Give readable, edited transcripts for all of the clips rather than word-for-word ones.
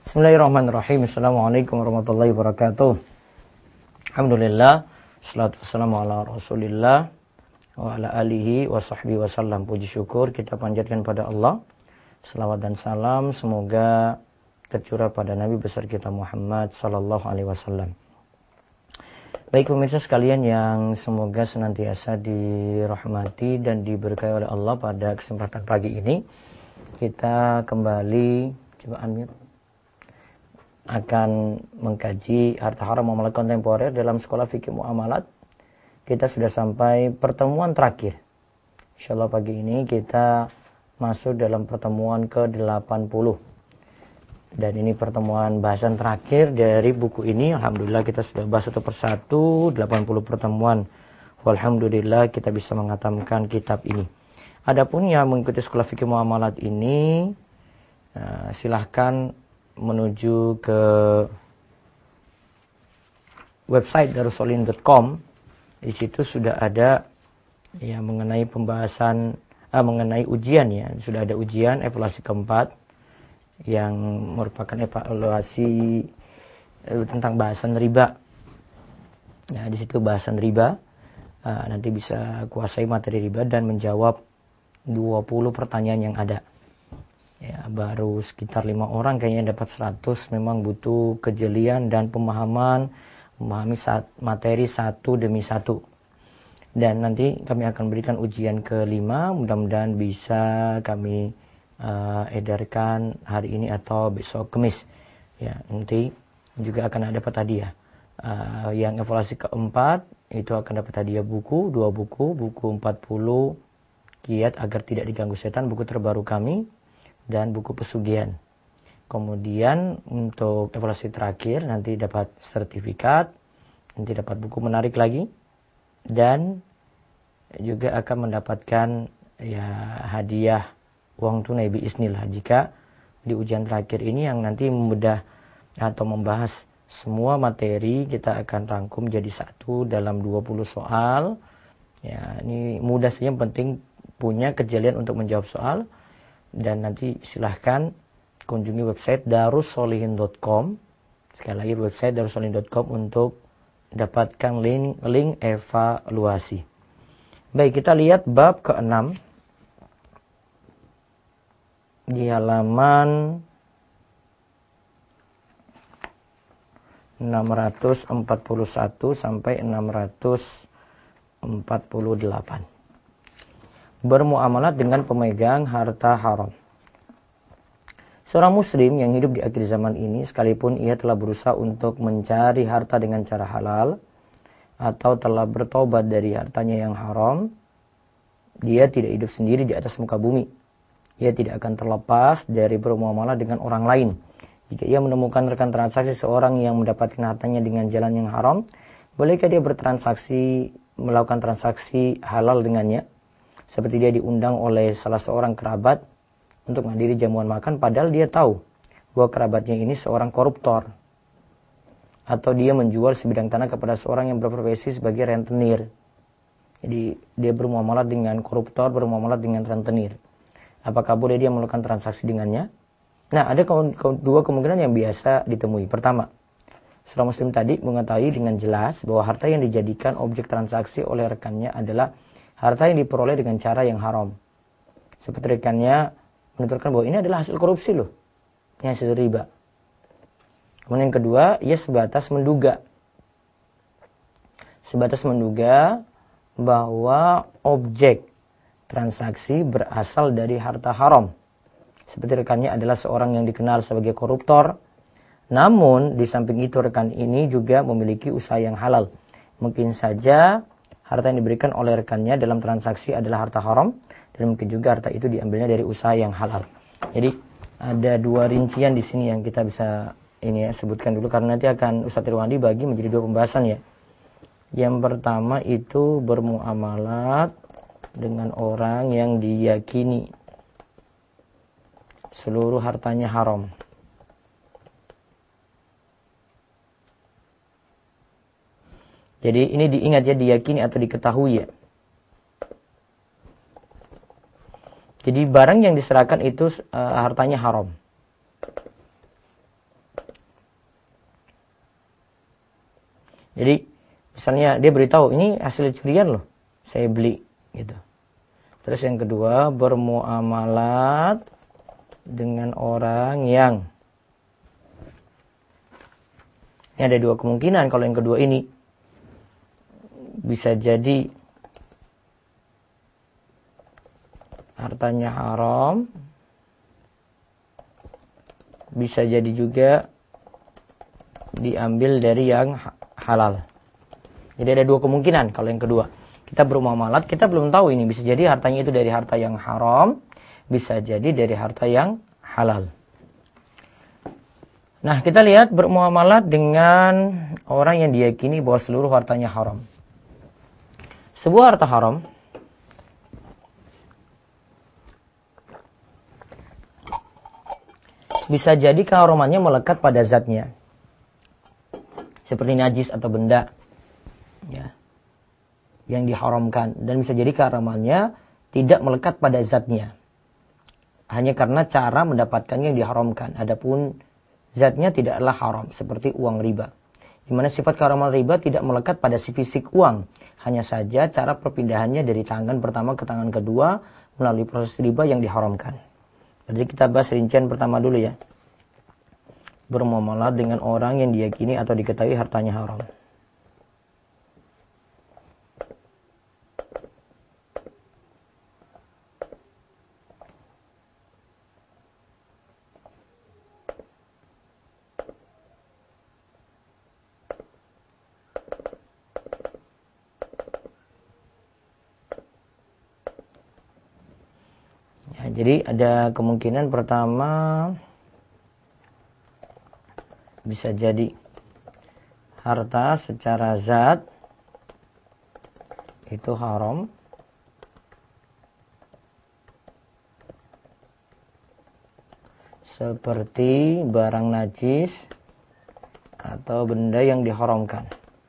Bismillahirrahmanirrahim. Assalamualaikum warahmatullahi wabarakatuh. Alhamdulillah, salatu wassalamu ala Rasulillah wa ala alihi wa sahbihi wasallam. Puji syukur kita panjatkan pada Allah. Selawat dan salam semoga tercurah pada Nabi besar kita Muhammad sallallahu alaihi wasallam. Baik pemirsa sekalian yang semoga senantiasa dirahmati dan diberkahi oleh Allah, pada kesempatan pagi ini kita kembali akan mengkaji harta haram muamalat kontemporer dalam sekolah fikih muamalat. Kita sudah sampai pertemuan terakhir. Insyaallah pagi ini kita masuk dalam pertemuan ke-80. Dan ini pertemuan bahasan terakhir dari buku ini. Alhamdulillah kita sudah bahas satu persatu 80 pertemuan. Walhamdulillah kita bisa menghatamkan kitab ini. Adapun yang mengikuti sekolah fikih muamalat ini, silahkan menuju ke website darussolin.com. Di situ sudah ada ya mengenai pembahasan mengenai ujian ya. Sudah ada ujian evaluasi keempat yang merupakan evaluasi tentang bahasan riba. Nah, di situ bahasan riba. Nanti bisa kuasai materi riba dan menjawab 20 pertanyaan yang ada. Ya, baru sekitar 5 orang kayaknya dapat 100. Memang butuh kejelian dan memahami materi satu demi satu. Dan nanti kami akan berikan ujian kelima, mudah-mudahan bisa kami edarkan hari ini atau besok Kamis. Ya, nanti juga akan dapat hadiah. Yang evaluasi keempat itu akan dapat hadiah buku, 2 buku 40 Kiat Agar Tidak Diganggu Setan, buku terbaru kami, dan buku pesugihan. Kemudian untuk evaluasi terakhir nanti dapat sertifikat, nanti dapat buku menarik lagi, dan juga akan mendapatkan ya hadiah uang tunai biiznillah jika di ujian terakhir ini yang nanti membedah atau membahas semua materi kita akan rangkum jadi satu dalam 20 soal. Ya, ini mudah saja, yang penting punya kejelian untuk menjawab soal. Dan nanti silahkan kunjungi website darussolin.com. Sekali lagi website darussolin.com untuk dapatkan link evaluasi. Baik, kita lihat bab ke-6 di halaman 641 sampai 648. Bermuamalat dengan pemegang harta haram. Seorang muslim yang hidup di akhir zaman ini, sekalipun ia telah berusaha untuk mencari harta dengan cara halal atau telah bertobat dari hartanya yang haram, dia tidak hidup sendiri di atas muka bumi. Ia tidak akan terlepas dari bermuamalah dengan orang lain. Jika ia menemukan rekan transaksi seorang yang mendapatkan hartanya dengan jalan yang haram, bolehkah dia melakukan transaksi halal dengannya? Seperti dia diundang oleh salah seorang kerabat untuk menghadiri jamuan makan, padahal dia tahu bahwa kerabatnya ini seorang koruptor. Atau dia menjual sebidang tanah kepada seorang yang berprofesi sebagai rentenir. Jadi dia bermuamalah dengan koruptor, bermuamalah dengan rentenir. Apakah boleh dia melakukan transaksi dengannya? Nah, ada dua kemungkinan yang biasa ditemui. Pertama, seorang muslim tadi mengetahui dengan jelas bahwa harta yang dijadikan objek transaksi oleh rekannya adalah harta yang diperoleh dengan cara yang haram. Seperti rekannya menuturkan bahwa ini adalah hasil korupsi loh. Ini hasil riba. Kemudian yang kedua, ia sebatas menduga. Sebatas menduga bahwa objek transaksi berasal dari harta haram. Seperti rekannya adalah seorang yang dikenal sebagai koruptor. Namun, di samping itu rekan ini juga memiliki usaha yang halal. Mungkin saja harta yang diberikan oleh rekannya dalam transaksi adalah harta haram, dan mungkin juga harta itu diambilnya dari usaha yang halal. Jadi ada 2 rincian di sini yang kita bisa sebutkan dulu, karena nanti akan Ustaz Irwandi bagi menjadi 2 pembahasan ya. Yang pertama itu bermuamalat dengan orang yang diyakini seluruh hartanya haram. Jadi ini diingat ya, diyakini atau diketahui ya. Jadi barang yang diserahkan itu hartanya haram. Jadi misalnya dia beritahu, ini hasil curian loh, saya beli gitu. Terus yang kedua, bermuamalat dengan orang yang, ini ada dua kemungkinan. Kalau yang kedua ini bisa jadi hartanya haram, bisa jadi juga diambil dari yang halal. Jadi ada dua kemungkinan kalau yang kedua. Kita bermuamalat, kita belum tahu ini. Bisa jadi hartanya itu dari harta yang haram, bisa jadi dari harta yang halal. Nah, kita lihat bermuamalat dengan orang yang diyakini bahwa seluruh hartanya haram. Sebuah harta haram bisa jadi keharamannya melekat pada zatnya. Seperti najis atau benda ya, yang diharamkan. Dan bisa jadi keharamannya tidak melekat pada zatnya, hanya karena cara mendapatkannya yang diharamkan. Adapun zatnya tidaklah haram, seperti uang riba, di mana sifat keharaman riba tidak melekat pada si fisik uang, hanya saja cara perpindahannya dari tangan pertama ke tangan kedua melalui proses riba yang diharamkan. Jadi kita bahas rincian pertama dulu ya. Bermuamalat dengan orang yang diyakini atau diketahui hartanya haram. Jadi ada kemungkinan pertama bisa jadi harta secara zat itu haram, seperti barang najis atau benda yang diharamkan.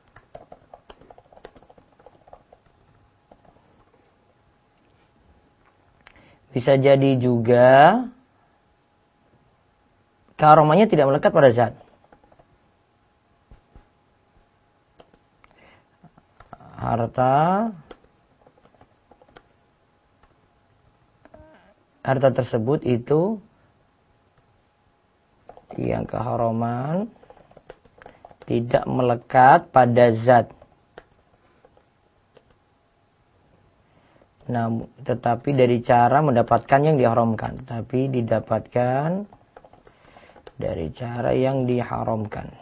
Bisa jadi juga keharamannya tidak melekat pada zat. Harta tersebut itu yang keharaman tidak melekat pada zat. Tetapi dari cara mendapatkan yang diharamkan. Tapi didapatkan dari cara yang diharamkan.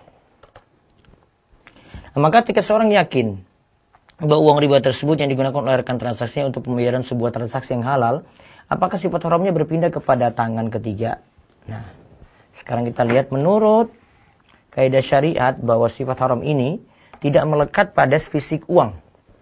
Nah, maka ketika seorang yakin bahwa uang riba tersebut yang digunakan oleh rekan transaksinya untuk pembayaran sebuah transaksi yang halal, apakah sifat haramnya berpindah kepada tangan ketiga? Nah, sekarang kita lihat menurut kaidah syariat bahwa sifat haram ini tidak melekat pada fisik uang.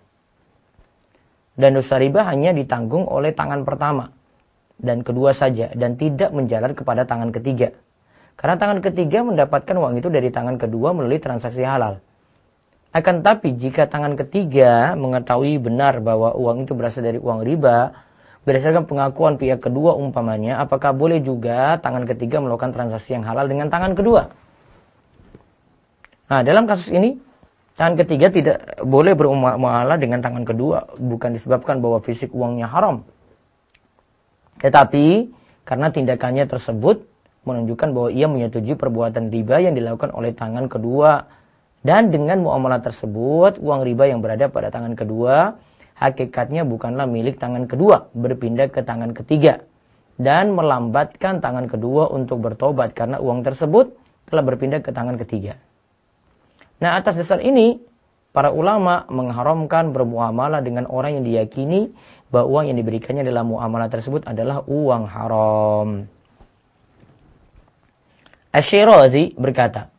Dan dosa riba hanya ditanggung oleh tangan pertama dan kedua saja, dan tidak menjalar kepada tangan ketiga. Karena tangan ketiga mendapatkan uang itu dari tangan kedua melalui transaksi halal. Akan tapi jika tangan ketiga mengetahui benar bahwa uang itu berasal dari uang riba, berdasarkan pengakuan pihak kedua umpamanya, apakah boleh juga tangan ketiga melakukan transaksi yang halal dengan tangan kedua? Nah, dalam kasus ini, tangan ketiga tidak boleh bermuamalah dengan tangan kedua, bukan disebabkan bahwa fisik uangnya haram. Tetapi, karena tindakannya tersebut menunjukkan bahwa ia menyetujui perbuatan riba yang dilakukan oleh tangan kedua. Dan dengan muamalah tersebut, uang riba yang berada pada tangan kedua, hakikatnya bukanlah milik tangan kedua, berpindah ke tangan ketiga. Dan melambatkan tangan kedua untuk bertobat, karena uang tersebut telah berpindah ke tangan ketiga. Nah, atas dasar ini, para ulama mengharamkan bermuamalah dengan orang yang diyakini bahwa uang yang diberikannya dalam muamalah tersebut adalah uang haram. Asy-Syirazi berkata,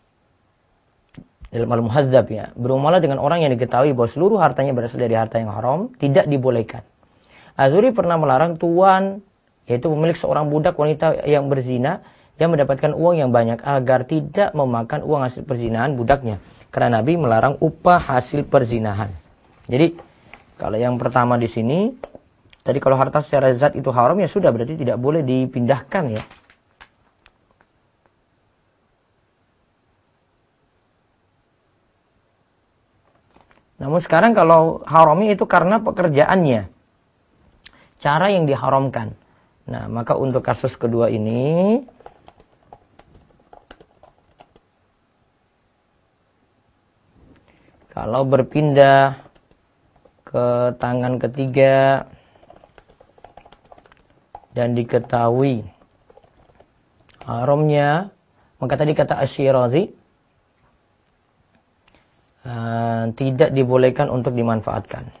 dalam Al-Muhadzab ya, bermuamalah dengan orang yang diketahui bahwa seluruh hartanya berasal dari harta yang haram tidak dibolehkan. Azuri pernah melarang tuan, yaitu pemilik seorang budak wanita yang berzina, yang mendapatkan uang yang banyak agar tidak memakan uang hasil perzinahan budaknya. Karena Nabi melarang upah hasil perzinahan. Jadi, kalau yang pertama di sini, tadi kalau harta secara zat itu haram, ya sudah, berarti tidak boleh dipindahkan ya. Namun sekarang kalau haramnya itu karena pekerjaannya, cara yang diharamkan. Nah, maka untuk kasus kedua ini, kalau berpindah ke tangan ketiga dan diketahui haramnya, maka tadi kata Asy-Syirazi, tidak dibolehkan untuk dimanfaatkan.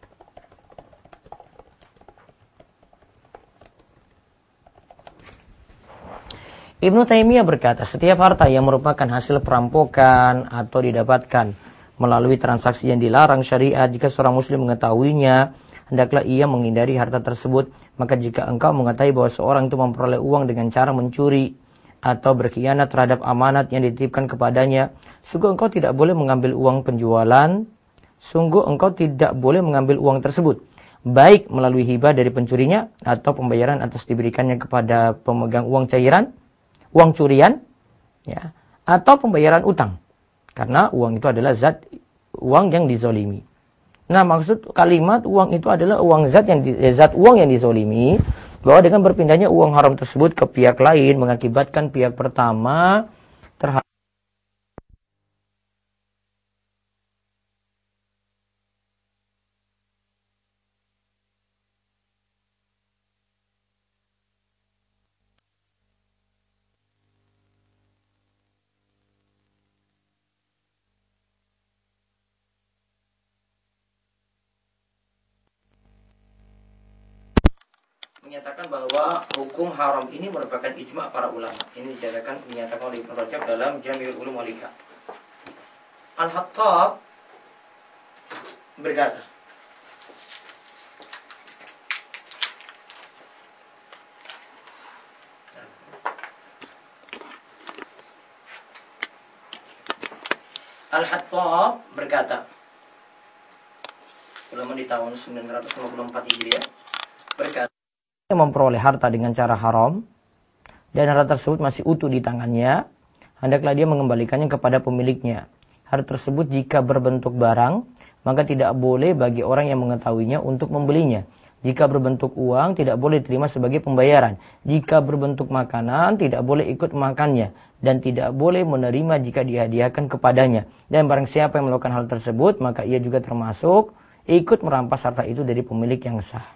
Ibnu Taimiyah berkata, setiap harta yang merupakan hasil perampokan atau didapatkan melalui transaksi yang dilarang syariat, jika seorang muslim mengetahuinya, hendaklah ia menghindari harta tersebut. Maka jika engkau mengetahui bahwa seorang itu memperoleh uang dengan cara mencuri atau berkhianat terhadap amanat yang dititipkan kepadanya, sungguh engkau tidak boleh mengambil uang penjualan, sungguh engkau tidak boleh mengambil uang tersebut, baik melalui hibah dari pencurinya atau pembayaran atas diberikannya kepada pemegang uang cairan, uang curian, ya, atau pembayaran utang. Karena uang itu adalah zat uang yang dizolimi. Nah, maksud kalimat uang itu adalah uang zat uang yang dizolimi, bahwa dengan berpindahnya uang haram tersebut ke pihak lain mengakibatkan pihak pertama terhadap menyatakan bahwa hukum haram ini merupakan ijma' para ulama. Ini dinyatakan oleh Ibnu Rajab dalam Jami'ul Ulum wal Hikam. Al-Hattab berkata, ulama di tahun 954 Hijriah, berkata, yang memperoleh harta dengan cara haram dan harta tersebut masih utuh di tangannya, hendaklah dia mengembalikannya kepada pemiliknya. Harta tersebut jika berbentuk barang, maka tidak boleh bagi orang yang mengetahuinya untuk membelinya. Jika berbentuk uang, tidak boleh diterima sebagai pembayaran. Jika berbentuk makanan, tidak boleh ikut makannya. Dan tidak boleh menerima jika dihadiahkan kepadanya. Dan barang siapa yang melakukan hal tersebut, maka ia juga termasuk ikut merampas harta itu dari pemilik yang sah.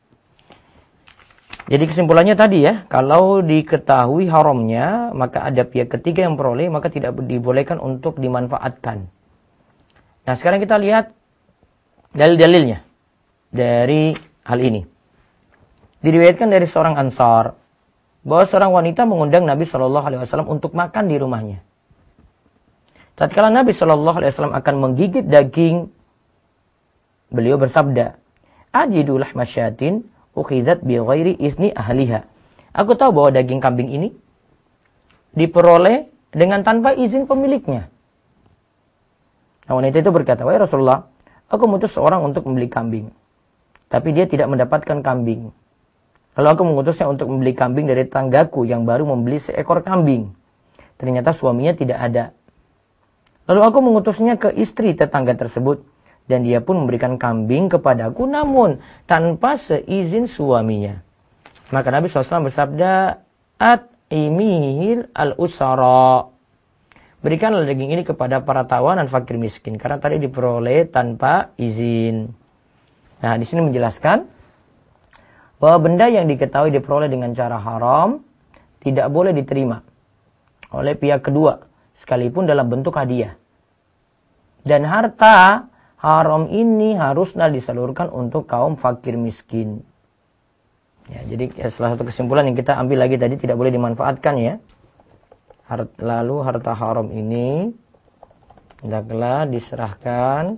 Jadi kesimpulannya tadi ya, kalau diketahui haramnya, maka ada pihak ketiga yang peroleh, maka tidak dibolehkan untuk dimanfaatkan. Nah, sekarang kita lihat dalil-dalilnya dari hal ini. Diriwayatkan dari seorang Ansar bahwa seorang wanita mengundang Nabi Shallallahu Alaihi Wasallam untuk makan di rumahnya. Tatkala Nabi Shallallahu Alaihi Wasallam akan menggigit daging, beliau bersabda, "Ajidu lahma syatin ukhidzat bi ghairi izni ahliha." Aku tahu bahwa daging kambing ini diperoleh dengan tanpa izin pemiliknya. Nah, wanita itu berkata, "Wahai Rasulullah, aku mengutus seorang untuk membeli kambing, tapi dia tidak mendapatkan kambing. Lalu aku mengutusnya untuk membeli kambing dari tanggaku yang baru membeli seekor kambing. Ternyata suaminya tidak ada. Lalu aku mengutusnya ke istri tetangga tersebut, dan dia pun memberikan kambing kepadaku, namun tanpa seizin suaminya. Maka Nabi SAW bersabda, "At-imihil al-usara." Berikanlah daging ini kepada para tawanan fakir miskin, karena tadi diperoleh tanpa izin. Nah, di sini menjelaskan bahwa benda yang diketahui diperoleh dengan cara haram tidak boleh diterima oleh pihak kedua, sekalipun dalam bentuk hadiah. Dan harta haram ini haruslah disalurkan untuk kaum fakir miskin. Ya, jadi salah satu kesimpulan yang kita ambil lagi tadi, tidak boleh dimanfaatkan ya. Lalu harta haram ini hendaklah diserahkan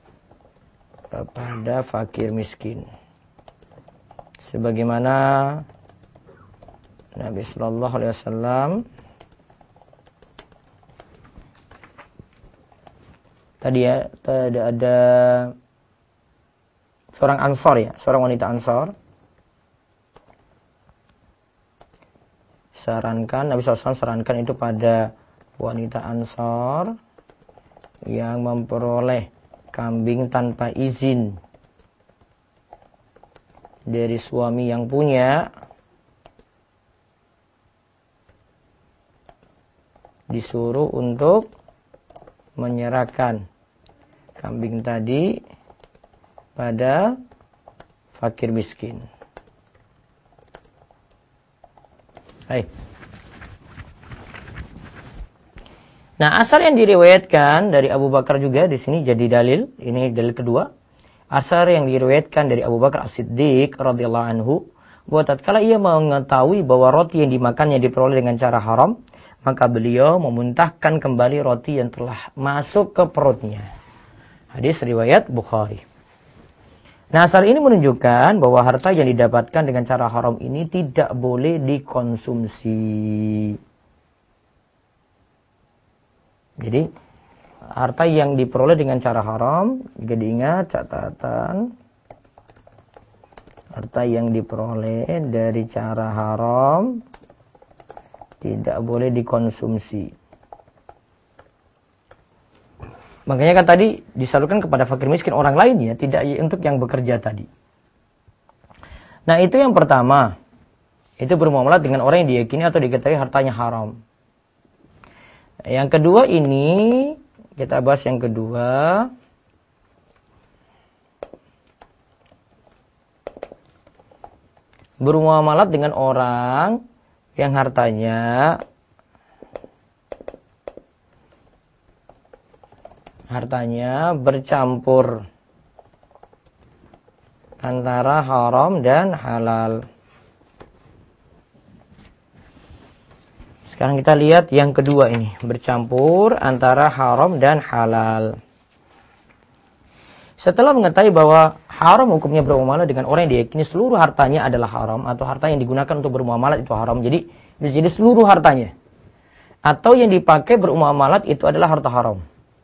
kepada fakir miskin. Sebagaimana Nabi Sallallahu Alaihi Wasallam tadi ya, ada seorang Ansor ya, seorang wanita Ansor. Nabi SAW sarankan itu pada wanita Ansor yang memperoleh kambing tanpa izin dari suami yang punya, disuruh untuk menyerahkan kambing tadi pada fakir miskin. Baik. Nah, asar yang diriwayatkan dari Abu Bakar juga di sini jadi dalil. Ini dalil kedua. Asar yang diriwayatkan dari Abu Bakar As-Siddiq radhiyallahu anhu, bahwa tatkala ia mengetahui bahwa roti yang dimakannya diperoleh dengan cara haram, maka beliau memuntahkan kembali roti yang telah masuk ke perutnya. Hadis riwayat Bukhari. Nah, asar ini menunjukkan bahwa harta yang didapatkan dengan cara haram ini tidak boleh dikonsumsi. Jadi, harta yang diperoleh dengan cara haram, jika diingat catatan, harta yang diperoleh dari cara haram tidak boleh dikonsumsi. Makanya kan tadi disalurkan kepada fakir miskin orang lain ya, tidak untuk yang bekerja tadi. Nah, itu yang pertama. Itu bermuamalah dengan orang yang diyakini atau diketahui hartanya haram. Yang kedua ini, kita bahas yang kedua. Bermuamalah dengan orang yang hartanya bercampur antara haram dan halal. Sekarang kita lihat yang kedua ini, bercampur antara haram dan halal. Setelah mengetahui bahwa haram hukumnya bermuamalah dengan orang yang diyakini seluruh hartanya adalah haram, atau harta yang digunakan untuk bermuamalah itu haram, jadi bisa jadi seluruh hartanya, atau yang dipakai bermuamalah itu adalah harta haram.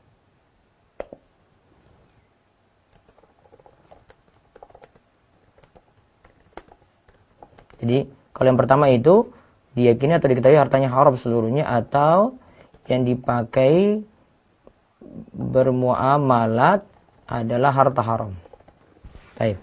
Jadi kalau yang pertama itu diyakini atau diketahui hartanya haram seluruhnya, atau yang dipakai bermuamalat adalah harta haram. Baik.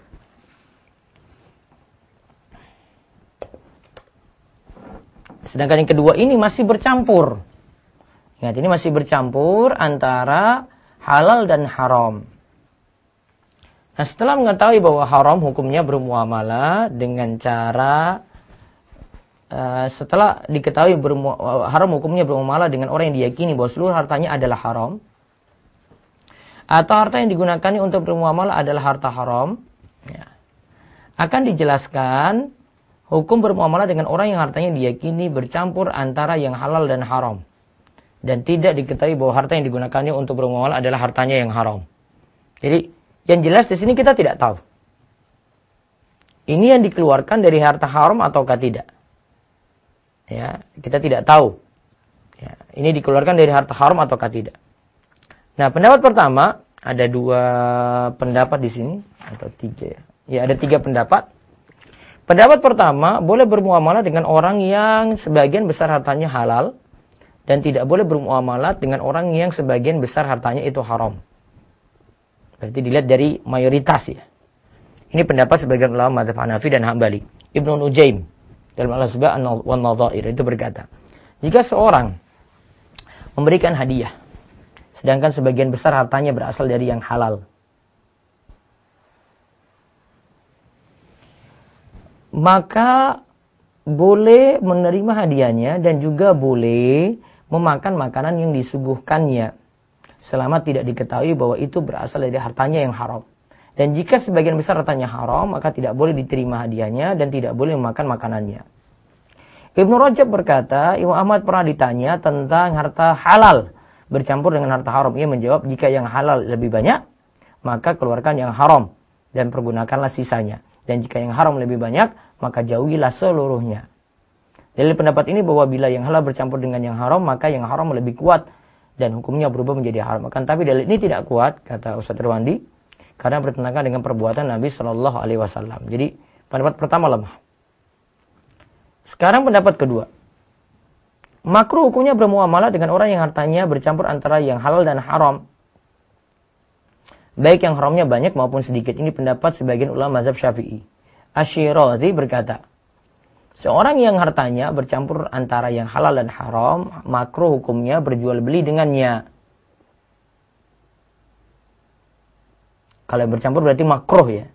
Sedangkan yang kedua ini masih bercampur. Ingat, ini masih bercampur antara halal dan haram. Nah, setelah mengetahui bahwa haram hukumnya bermuamalah dengan cara setelah diketahui haram hukumnya bermuamalah dengan orang yang diyakini bahwa seluruh hartanya adalah haram, atau harta yang digunakannya untuk bermuamalah adalah harta haram, ya, akan dijelaskan hukum bermuamalah dengan orang yang hartanya diyakini bercampur antara yang halal dan haram, dan tidak diketahui bahwa harta yang digunakannya untuk bermuamalah adalah hartanya yang haram. Jadi yang jelas di sini kita tidak tahu ini yang dikeluarkan dari harta haram ataukah tidak. Ya, kita tidak tahu. Ya, ini dikeluarkan dari harta haram ataukah tidak. Nah, pendapat pertama, ada dua pendapat di sini, atau tiga ya. Ya, ada tiga pendapat. Pendapat pertama, boleh bermuamalah dengan orang yang sebagian besar hartanya halal, dan tidak boleh bermuamalah dengan orang yang sebagian besar hartanya itu haram. Berarti dilihat dari mayoritas ya. Ini pendapat sebagian ulama mazhab Hanafi dan Hambali. Ibnu Nujaim dalam Al-Asba' wan Nadha'ir itu berkata, jika seorang memberikan hadiah, sedangkan sebagian besar hartanya berasal dari yang halal, maka boleh menerima hadiahnya dan juga boleh memakan makanan yang disuguhkannya, selama tidak diketahui bahwa itu berasal dari hartanya yang haram. Dan jika sebagian besar hartanya haram, maka tidak boleh diterima hadiahnya dan tidak boleh memakan makanannya. Ibnu Rajab berkata, Imam Ahmad pernah ditanya tentang harta halal bercampur dengan harta haram. Ia menjawab, jika yang halal lebih banyak, maka keluarkan yang haram dan pergunakanlah sisanya. Dan jika yang haram lebih banyak, maka jauhilah seluruhnya. Dari pendapat ini bahwa bila yang halal bercampur dengan yang haram, maka yang haram lebih kuat dan hukumnya berubah menjadi haram. Akan tapi dalil ini tidak kuat, kata Ustaz Irwandi, karena bertentangan dengan perbuatan Nabi Shallallahu Alaihi Wasallam. Jadi pendapat pertama lemah. Sekarang pendapat kedua, makruh hukumnya bermuamalah dengan orang yang hartanya bercampur antara yang halal dan haram. baik yang haramnya banyak maupun sedikit. Ini pendapat sebagian ulama mazhab Syafi'i. Asy-Syirazi berkata, seorang yang hartanya bercampur antara yang halal dan haram, makruh hukumnya berjual beli dengannya. Kalau bercampur berarti makruh ya.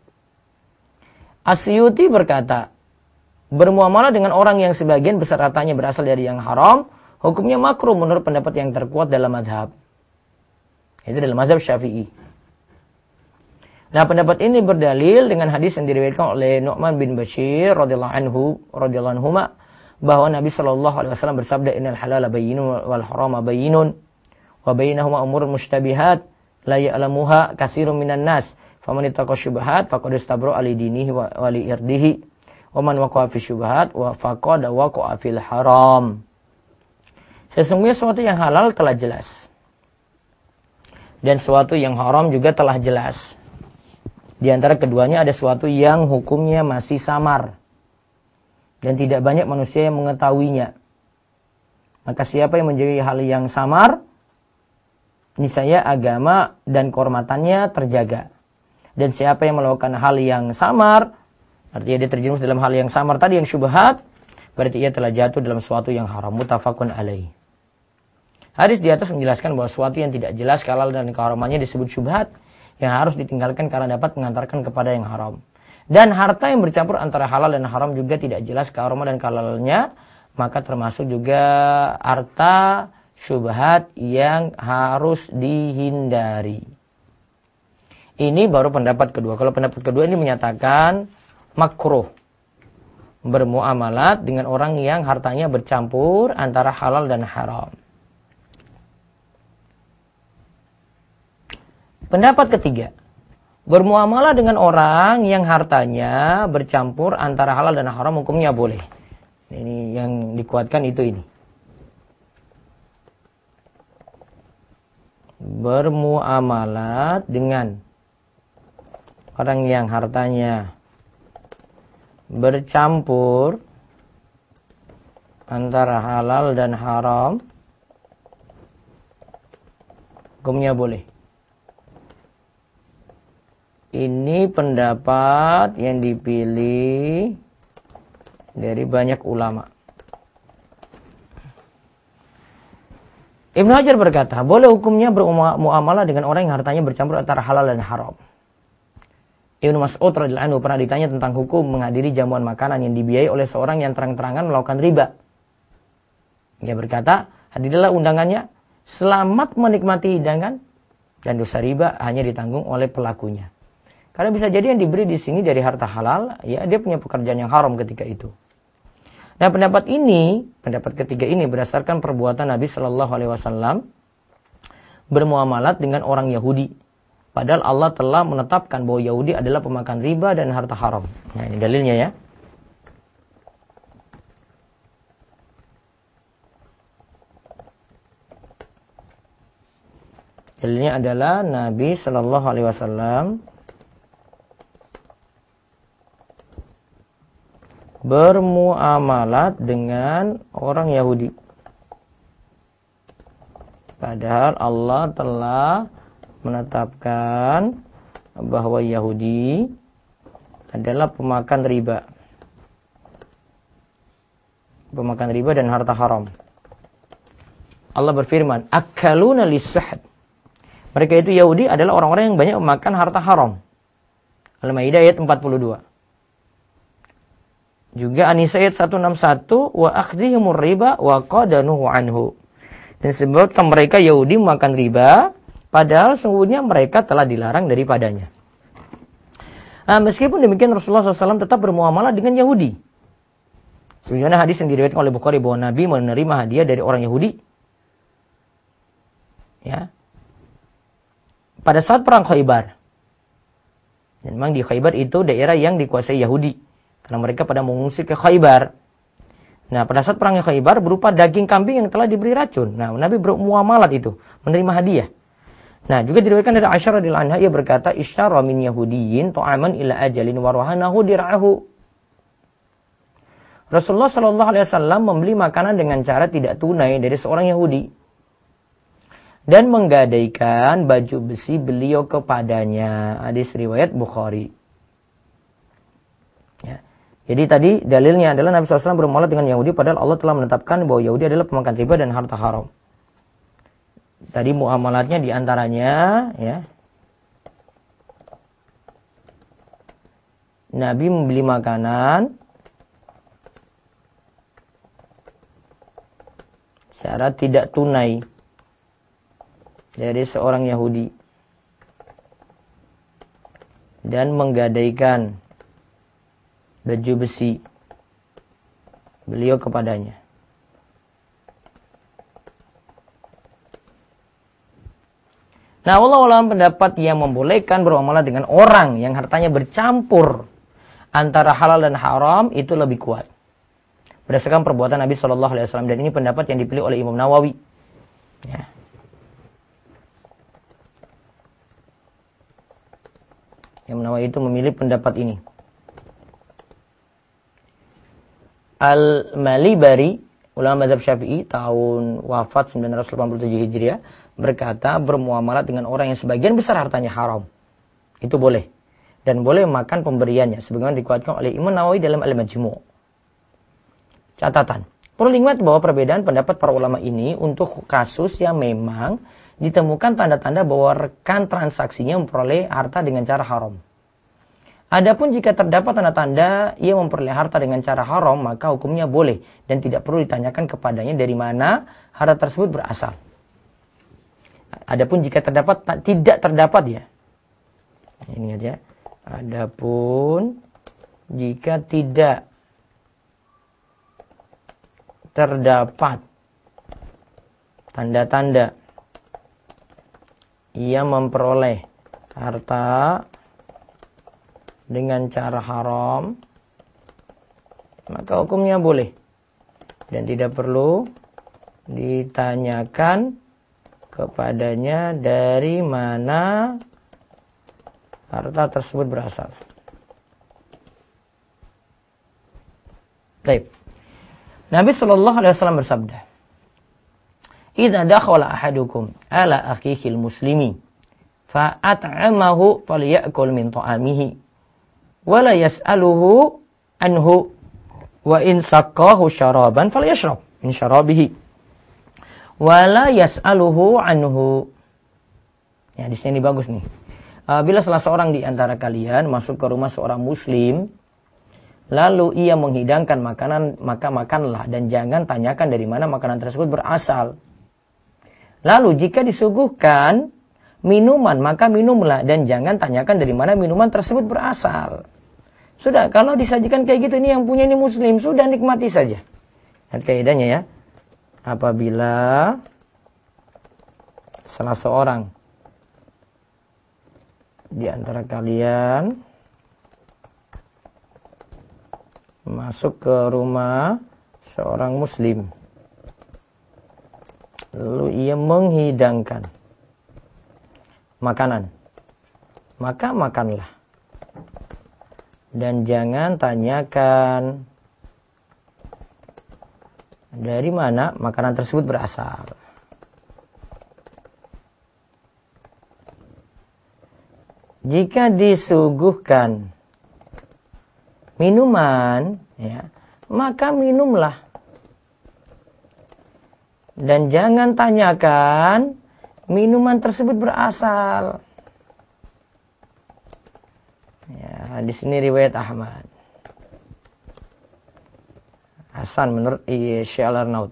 Asyuti berkata, bermuamalah dengan orang yang sebagian besar hartanya berasal dari yang haram, hukumnya makruh menurut pendapat yang terkuat dalam mazhab. Itu dalam mazhab Syafi'i. Nah, pendapat ini berdalil dengan hadis yang diriwayatkan oleh Nu'man bin Bashir radhiyallahu anhu bahwa Nabi sallallahu alaihi wasallam bersabda, innal halala bayyinun wal harama bayyinun wa bainahuma umurun mushtabihat la ya'lamuha katsirun minan nas faman ittaqa syubhat faqad istabra li dinihi wa li irdihi wa man waqa'a fi syubhat wa faqad waqa'a fil haram. Sesungguhnya sesuatu yang halal telah jelas dan sesuatu yang haram juga telah jelas. Di antara keduanya ada sesuatu yang hukumnya masih samar dan tidak banyak manusia yang mengetahuinya. Maka siapa yang menjadi hal yang samar, niscaya agama dan kehormatannya terjaga. Dan siapa yang melakukan hal yang samar, artinya dia terjerumus dalam hal yang samar tadi, yang syubhat, berarti ia telah jatuh dalam sesuatu yang haram. Muttafaqun alaih. Hadis di atas menjelaskan bahwa sesuatu yang tidak jelas halal dan keharamannya disebut syubhat, yang harus ditinggalkan karena dapat mengantarkan kepada yang haram. Dan harta yang bercampur antara halal dan haram juga tidak jelas keharaman dan kehalalnya, maka termasuk juga harta syubhat yang harus dihindari. Ini baru pendapat kedua. Kalau pendapat kedua ini menyatakan makruh bermuamalat dengan orang yang hartanya bercampur antara halal dan haram. Pendapat ketiga, bermuamalah dengan orang yang hartanya bercampur antara halal dan haram hukumnya boleh. Ini yang dikuatkan itu ini. Bermuamalah dengan orang yang hartanya bercampur antara halal dan haram hukumnya boleh. Ini pendapat yang dipilih dari banyak ulama. Ibnu Hajar berkata, boleh hukumnya bermuamalah dengan orang yang hartanya bercampur antara halal dan haram. Ibnu Mas'ud radhiyallahu anhu pernah ditanya tentang hukum menghadiri jamuan makanan yang dibiayai oleh seorang yang terang-terangan melakukan riba. Dia berkata, hadirilah undangannya, selamat menikmati hidangan, dan dosa riba hanya ditanggung oleh pelakunya. Karena bisa jadi yang diberi di sini dari harta halal, ya dia punya pekerjaan yang haram ketika itu. Nah, pendapat ketiga ini berdasarkan perbuatan Nabi Shallallahu Alaihi Wasallam bermuamalat dengan orang Yahudi. Padahal Allah telah menetapkan bahwa Yahudi adalah pemakan riba dan harta haram. Nah, ini dalilnya ya. Dalilnya adalah Nabi Shallallahu Alaihi Wasallam bermuamalat dengan orang Yahudi. Padahal Allah telah menetapkan bahwa Yahudi adalah pemakan riba. Pemakan riba dan harta haram. Allah berfirman, akaluna lis-suhd. Mereka itu Yahudi adalah orang-orang yang banyak memakan harta haram. Al-Maidah ayat 42. Juga An-Nisa ayat 161, wa akhdhihimur riba wa qadanuhu anhu. Dan sebutkan mereka Yahudi makan riba, padahal sungguhnya mereka telah dilarang daripadanya. Nah, meskipun demikian Rasulullah SAW tetap bermuamalah dengan Yahudi. Sebagaimana hadis yang diriwayatkan oleh Bukhari bahwa Nabi menerima hadiah dari orang Yahudi. Ya. Pada saat perang Khaybar. Dan memang di Khaybar itu daerah yang dikuasai Yahudi. Karena mereka pada mengungsi ke Khaybar. Nah, pada saat perang Khaybar berupa daging kambing yang telah diberi racun. Nah, Nabi bermuamalat itu, menerima hadiah. Nah, juga diriwayatkan dari Aisyah radhiyallahu anha, ia berkata, "Ishtara min Yahudiyyin ta'aman ila ajalin wa rahanahu dir'ahu." Rasulullah sallallahu alaihi wasallam membeli makanan dengan cara tidak tunai dari seorang Yahudi. dan menggadaikan baju besi beliau kepadanya. Hadis riwayat Bukhari. Ya. Jadi tadi dalilnya adalah Nabi SAW bermuamalah dengan Yahudi padahal Allah telah menetapkan bahwa Yahudi adalah pemakan riba dan harta haram. Tadi muamalatnya diantaranya, ya, Nabi membeli makanan secara tidak tunai dari seorang Yahudi dan menggadaikan baju besi beliau kepadanya. Nah, Allah pendapat yang membolehkan bermuamalah dengan orang yang hartanya bercampur antara halal dan haram itu lebih kuat berdasarkan perbuatan Nabi SAW, dan ini pendapat yang dipilih oleh Imam Nawawi. Ya. Imam Nawawi itu memilih pendapat ini. Al-Malibari, ulama mazhab Syafi'i, tahun wafat 987 Hijriah, berkata bermuamalah dengan orang yang sebagian besar hartanya haram. Itu boleh. Dan boleh makan pemberiannya. Sebagaimana dikuatkan oleh Imam Nawawi dalam Al-Majmu'. Catatan. Perlu diingat bahwa perbedaan pendapat para ulama ini untuk kasus yang memang ditemukan tanda-tanda bahwa rekan transaksinya memperoleh harta dengan cara haram. Adapun jika terdapat tanda-tanda ia memperoleh harta dengan cara haram, maka hukumnya boleh dan tidak perlu ditanyakan kepadanya dari mana harta tersebut berasal. Adapun jika tidak terdapat ya. Ini aja. Adapun jika tidak terdapat tanda-tanda ia memperoleh harta dengan cara haram, maka hukumnya boleh dan tidak perlu ditanyakan kepadanya dari mana harta tersebut berasal. Baik. Nabi SAW bersabda, "Idza dakhala ahadukum ala akhihi al-muslimi fa at'amahu falyakul min ta'amihi wa la yas'aluhu anhu wa in saqqahu syaraban falyashrab min syarabihi wa la yas'aluhu anhu." Ya, di sini bagus nih. Bila salah seorang di antara kalian masuk ke rumah seorang muslim, lalu ia menghidangkan makanan, maka makanlah dan jangan tanyakan dari mana makanan tersebut berasal. Lalu jika disuguhkan minuman, maka minumlah dan jangan tanyakan dari mana minuman tersebut berasal. Sudah, kalau disajikan kayak gitu, ini yang punya ini muslim, sudah nikmati saja. Lihat kaidahnya ya. Apabila salah seorang di antara kalian masuk ke rumah seorang muslim, lalu ia menghidangkan makanan, maka makanlah dan jangan tanyakan dari mana makanan tersebut berasal. Jika disuguhkan minuman, ya, maka minumlah. Dan jangan tanyakan minuman tersebut berasal. Ya, di sini riwayat Ahmad. Hasan menurut Syekh Al-Arnaud.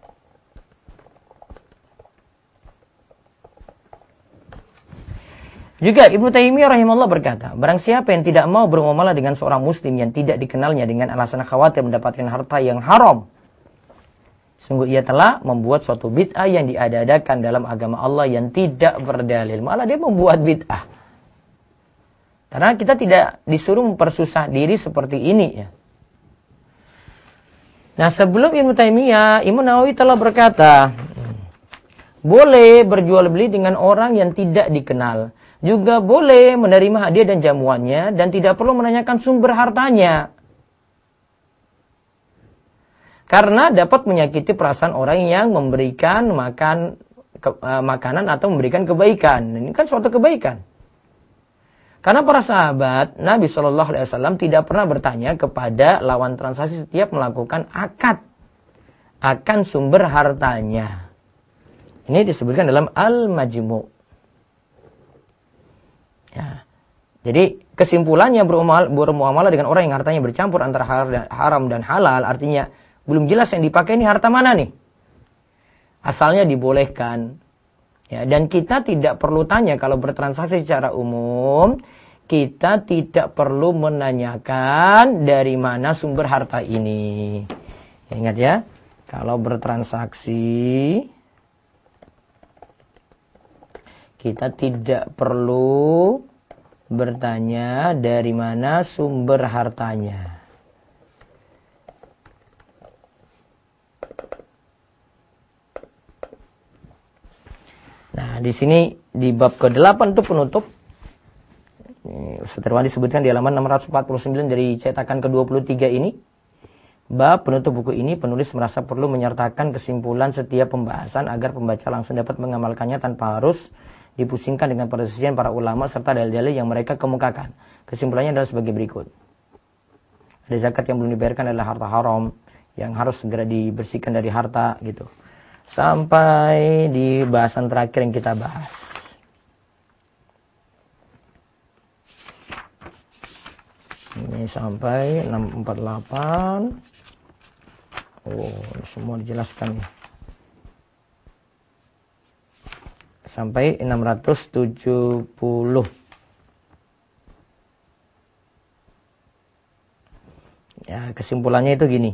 Juga Ibnu Taimiyah rahimahullah berkata, barang siapa yang tidak mau bermuamalah dengan seorang muslim yang tidak dikenalnya dengan alasan khawatir mendapatkan harta yang haram, sungguh ia telah membuat suatu bid'ah yang diada-adakan dalam agama Allah yang tidak berdalil. Malah dia membuat bid'ah. Karena kita tidak disuruh mempersusah diri seperti ini ya. Nah, sebelum Ibnu Taimiyah, Imam Nawawi telah berkata, boleh berjual beli dengan orang yang tidak dikenal. Juga boleh menerima hadiah dan jamuannya dan tidak perlu menanyakan sumber hartanya. Karena dapat menyakiti perasaan orang yang memberikan makan makanan atau memberikan kebaikan. Ini kan suatu kebaikan. Karena para sahabat Nabi Shallallahu Alaihi Wasallam tidak pernah bertanya kepada lawan transaksi setiap melakukan akad akan sumber hartanya. Ini disebutkan dalam Al-Majmu'. Ya. Jadi kesimpulannya bermuamalah dengan orang yang hartanya bercampur antara haram dan halal, artinya belum jelas yang dipakai ini harta mana nih. Asalnya dibolehkan. Ya, dan kita tidak perlu tanya kalau bertransaksi secara umum, kita tidak perlu menanyakan dari mana sumber harta ini. Ingat ya, kalau bertransaksi kita tidak perlu bertanya dari mana sumber hartanya. Nah, di sini di bab ke-8 itu penutup. Setelah disebutkan di halaman 649 dari cetakan ke-23 ini. Bab penutup buku ini penulis merasa perlu menyertakan kesimpulan setiap pembahasan agar pembaca langsung dapat mengamalkannya tanpa harus dipusingkan dengan perselisihan para ulama serta dalil-dalil yang mereka kemukakan. Kesimpulannya adalah sebagai berikut. Ada zakat yang belum dibayarkan adalah harta haram yang harus segera dibersihkan dari harta gitu. Sampai di bahasan terakhir yang kita bahas. Ini sampai 648. Oh, ini semua dijelaskan ya. Sampai 670. Ya, kesimpulannya itu gini.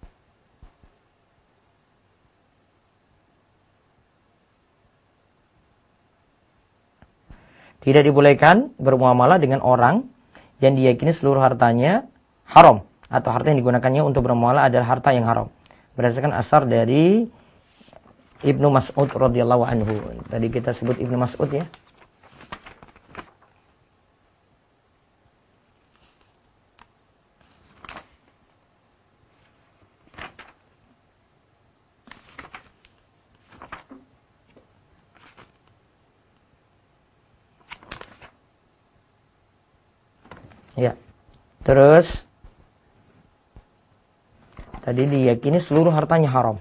Tidak dibolehkan bermuamalah dengan orang yang diyakini seluruh hartanya haram atau harta yang digunakannya untuk bermuamalah adalah harta yang haram. Berdasarkan asar dari Ibnu Mas'ud radhiyallahu anhu. Tadi kita sebut Ibnu Mas'ud ya. Ya. Terus tadi diyakini seluruh hartanya haram.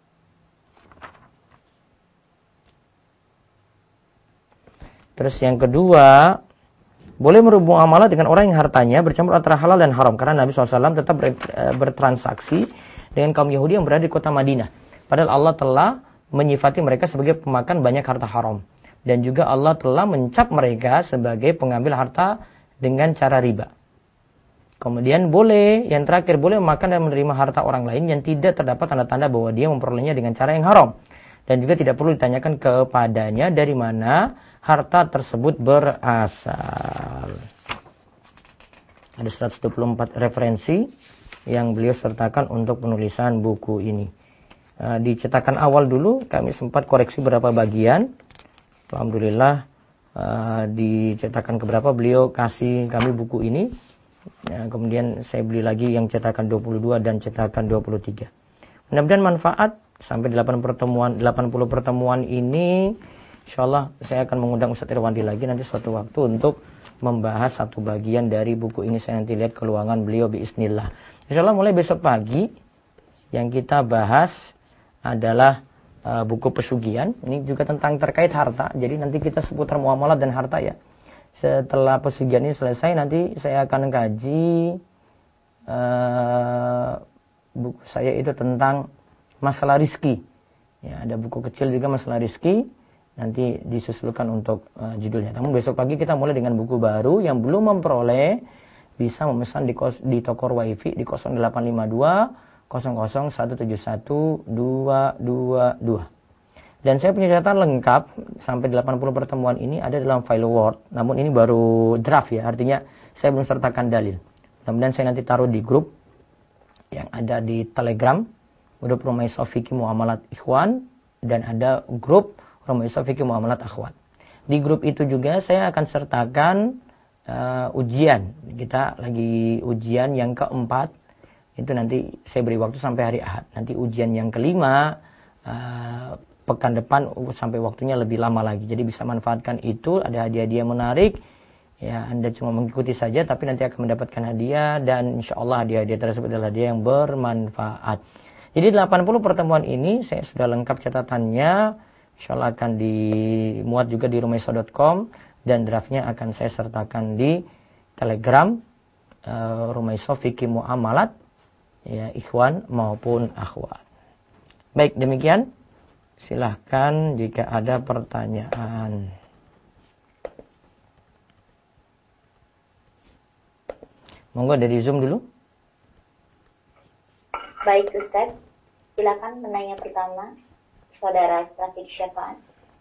Terus yang kedua, boleh bermuamalah dengan orang yang hartanya bercampur antara halal dan haram. Karena Nabi SAW tetap bertransaksi dengan kaum Yahudi yang berada di kota Madinah. Padahal Allah telah menyifati mereka sebagai pemakan banyak harta haram. Dan juga Allah telah mencap mereka sebagai pengambil harta dengan cara riba. Kemudian boleh, yang terakhir, boleh memakan dan menerima harta orang lain yang tidak terdapat tanda-tanda bahwa dia memperolehnya dengan cara yang haram. Dan juga tidak perlu ditanyakan kepadanya dari mana harta tersebut berasal. Ada 124 referensi yang beliau sertakan untuk penulisan buku ini. Di cetakan awal dulu kami sempat koreksi beberapa bagian. Alhamdulillah di cetakan keberapa beliau kasih kami buku ini. Ya, kemudian saya beli lagi yang cetakan 22 dan cetakan 23. Mudah-mudahan manfaat sampai 80 pertemuan ini. Insyaallah saya akan mengundang Ustaz Irwandi lagi nanti suatu waktu untuk membahas satu bagian dari buku ini. Saya nanti lihat keluangan beliau biiznillah. Insyaallah mulai besok pagi yang kita bahas adalah buku pesugihan. Ini juga tentang terkait harta. Jadi nanti kita seputar muamalah dan harta ya. Setelah pesugihan ini selesai nanti saya akan kaji buku saya itu tentang masalah rizki. Ya, ada buku kecil juga masalah rizki. Nanti disusulkan untuk judulnya. Namun besok pagi kita mulai dengan buku baru yang belum memperoleh bisa memesan di toko Wifi di 0852 00 171 222. Dan saya punya catatan lengkap sampai 80 pertemuan ini ada dalam file Word. Namun ini baru draft ya, artinya saya belum sertakan dalil. Kemudian saya nanti taruh di grup yang ada di Telegram, grup Rumah Fikih Muamalat Ikhwan, dan ada grup Rumah Fikih Muamalat Akhwat. Di grup itu juga saya akan sertakan ujian. Kita lagi ujian yang keempat. Itu nanti saya beri waktu sampai hari Ahad. Nanti ujian yang kelima, pekan depan sampai waktunya lebih lama lagi. Jadi bisa manfaatkan itu, ada hadiah-hadiah menarik. Ya, Anda cuma mengikuti saja tapi nanti akan mendapatkan hadiah dan insya Allah hadiah-hadiah tersebut adalah hadiah yang bermanfaat. Jadi 80 pertemuan ini saya sudah lengkap catatannya. Insya Allah akan dimuat juga di rumaiso.com dan draftnya akan saya sertakan di Telegram Rumaiso Fikih Muamalat, ya, ikhwan maupun akhwat. Baik, demikian. Silahkan jika ada pertanyaan. Monggo dari Zoom dulu. Baik Ustaz, silakan penanya pertama, Saudara Syafiq Syafaan.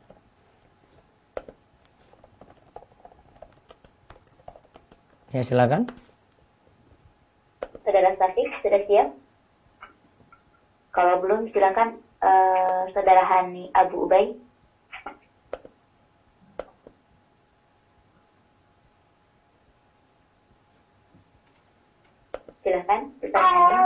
Ya, silakan. Saudara Syafiq sudah siap? Kalau belum, silakan Saudara Hani Abu Ubay. Silakan pertanyaannya.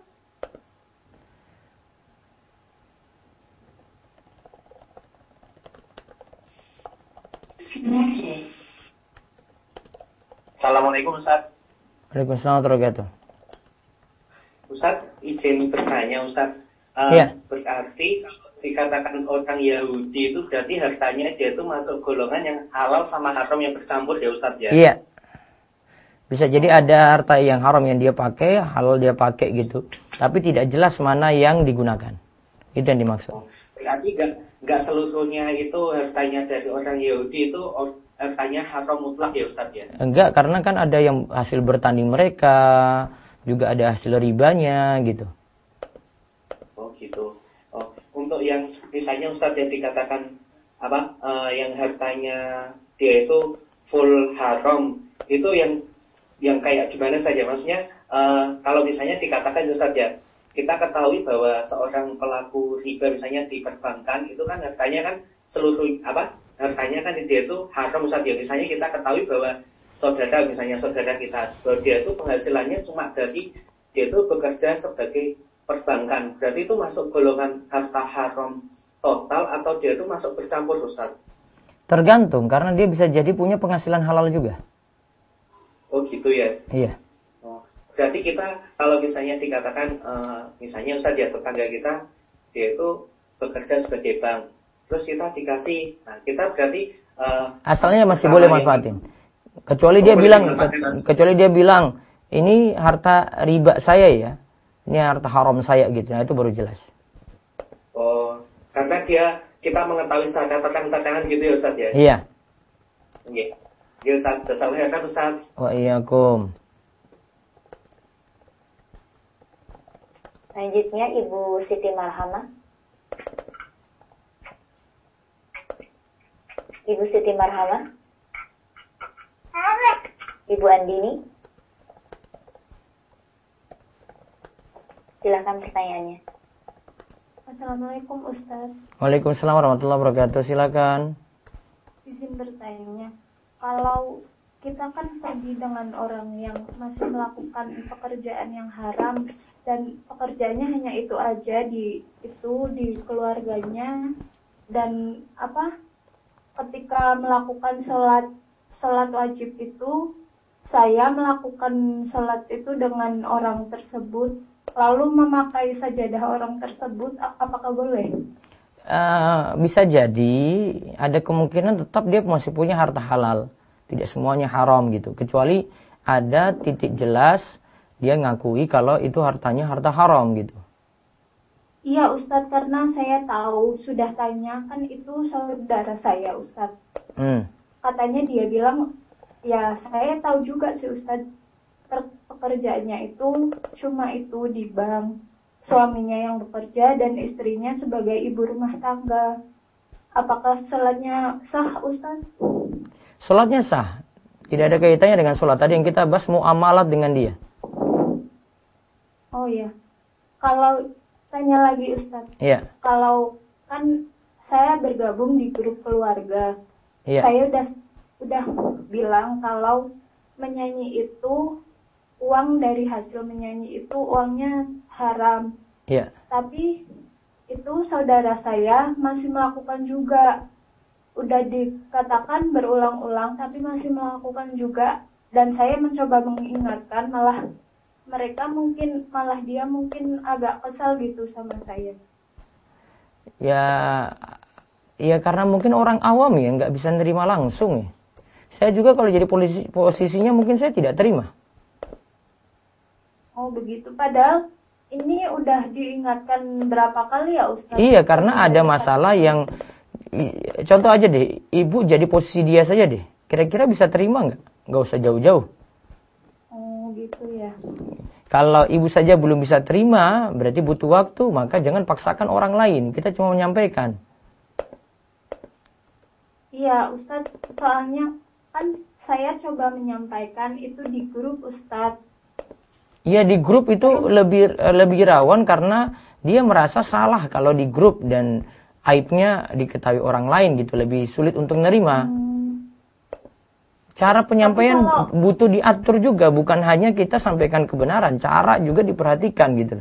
Assalamualaikum Ustaz. Waalaikumsalam warahmatullahi wabarakatuh. Ustaz, izin bertanya Ustaz. Iya. Berarti kalau dikatakan orang Yahudi itu berarti hartanya dia itu masuk golongan yang halal sama haram yang bercampur ya Ustaz ya? Iya. Bisa jadi ada harta yang haram yang dia pakai, halal dia pakai gitu. Tapi tidak jelas mana yang digunakan. Itu yang dimaksud. Berarti nggak seluruhnya itu hartanya dari orang Yahudi itu hartanya haram mutlak ya Ustaz ya? Enggak, karena kan ada yang hasil bertanding mereka, juga ada hasil ribanya gitu. Oh gitu. Oh, untuk yang misalnya Ustaz yang dikatakan yang hartanya dia itu full haram, itu yang kayak gimana saja maksudnya kalau misalnya dikatakan Ustaz ya, kita ketahui bahwa seorang pelaku riba misalnya di perbankan itu kan hartanya kan hartanya kan dia itu haram Ustaz ya. Misalnya kita ketahui bahwa saudara kita, bahwa dia itu penghasilannya cuma dari dia itu bekerja sebagai perbankan, berarti itu masuk golongan harta haram total atau dia itu masuk bercampur Ustaz? Tergantung, karena dia bisa jadi punya penghasilan halal juga. Oh gitu ya? Iya. Oh, berarti kita kalau misalnya dikatakan misalnya Ustaz ya, tetangga kita dia itu bekerja sebagai bank, terus kita dikasih, nah kita berarti asalnya masih boleh manfaatin. Kecuali dia bilang ini harta riba saya ya, ini harta haram saya gitu. Nah itu baru jelas. Oh, karena kita mengetahui secara terang-terangan gitu ya Ustaz ya? Iya. Oke. Ya Ustaz, assalamualaikum Ustaz. Waalaikumsalam. Selanjutnya Ibu Siti Marhamah. Ibu Siti Marhamah. Ibu Andini. Silakan pertanyaannya. Assalamualaikum Ustaz. Waalaikumsalam warahmatullahi wabarakatuh. Silakan. Izin bertanya, kalau kita kan pergi dengan orang yang masih melakukan pekerjaan yang haram dan pekerjaannya hanya itu aja di keluarganya, dan ketika melakukan sholat wajib itu saya melakukan sholat itu dengan orang tersebut, lalu memakai sajadah orang tersebut, apakah boleh? Bisa jadi, ada kemungkinan tetap dia masih punya harta halal. Tidak semuanya haram gitu. Kecuali ada titik jelas dia ngakui kalau itu hartanya harta haram gitu. Iya Ustadz, karena saya tahu, sudah tanya kan itu saudara saya Ustadz. Katanya dia bilang, ya saya tahu juga sih Ustadz, pekerjaannya itu cuma itu di bank. Suaminya yang bekerja dan istrinya sebagai ibu rumah tangga. Apakah sholatnya sah Ustadz? Sholatnya sah. Tidak ada kaitannya dengan sholat tadi yang kita bahas muamalat dengan dia. Oh iya. Kalau tanya lagi Ustadz. Iya. Kalau kan saya bergabung di grup keluarga. Iya. Saya udah bilang kalau menyanyi itu, uang dari hasil menyanyi itu uangnya haram. Iya. Tapi itu saudara saya masih melakukan juga. Udah dikatakan berulang-ulang tapi masih melakukan juga, dan saya mencoba mengingatkan, malah dia mungkin agak kesal gitu sama saya. Ya, ya karena mungkin orang awam ya nggak bisa nerima langsung ya. Saya juga kalau jadi posisinya mungkin saya tidak terima. Oh begitu, padahal ini udah diingatkan berapa kali ya Ustaz? Iya, karena ada masalah yang contoh aja deh, ibu jadi posisi dia saja deh. Kira-kira bisa terima nggak? Nggak usah jauh-jauh. Oh gitu ya. Kalau ibu saja belum bisa terima, berarti butuh waktu. Maka jangan paksakan orang lain. Kita cuma menyampaikan. Iya Ustaz, soalnya kan saya coba menyampaikan itu di grup Ustaz. Iya, di grup itu lebih rawan karena dia merasa salah kalau di grup dan aibnya diketahui orang lain gitu, lebih sulit untuk nerima. Cara penyampaian butuh diatur juga, bukan hanya kita sampaikan kebenaran, cara juga diperhatikan gitu.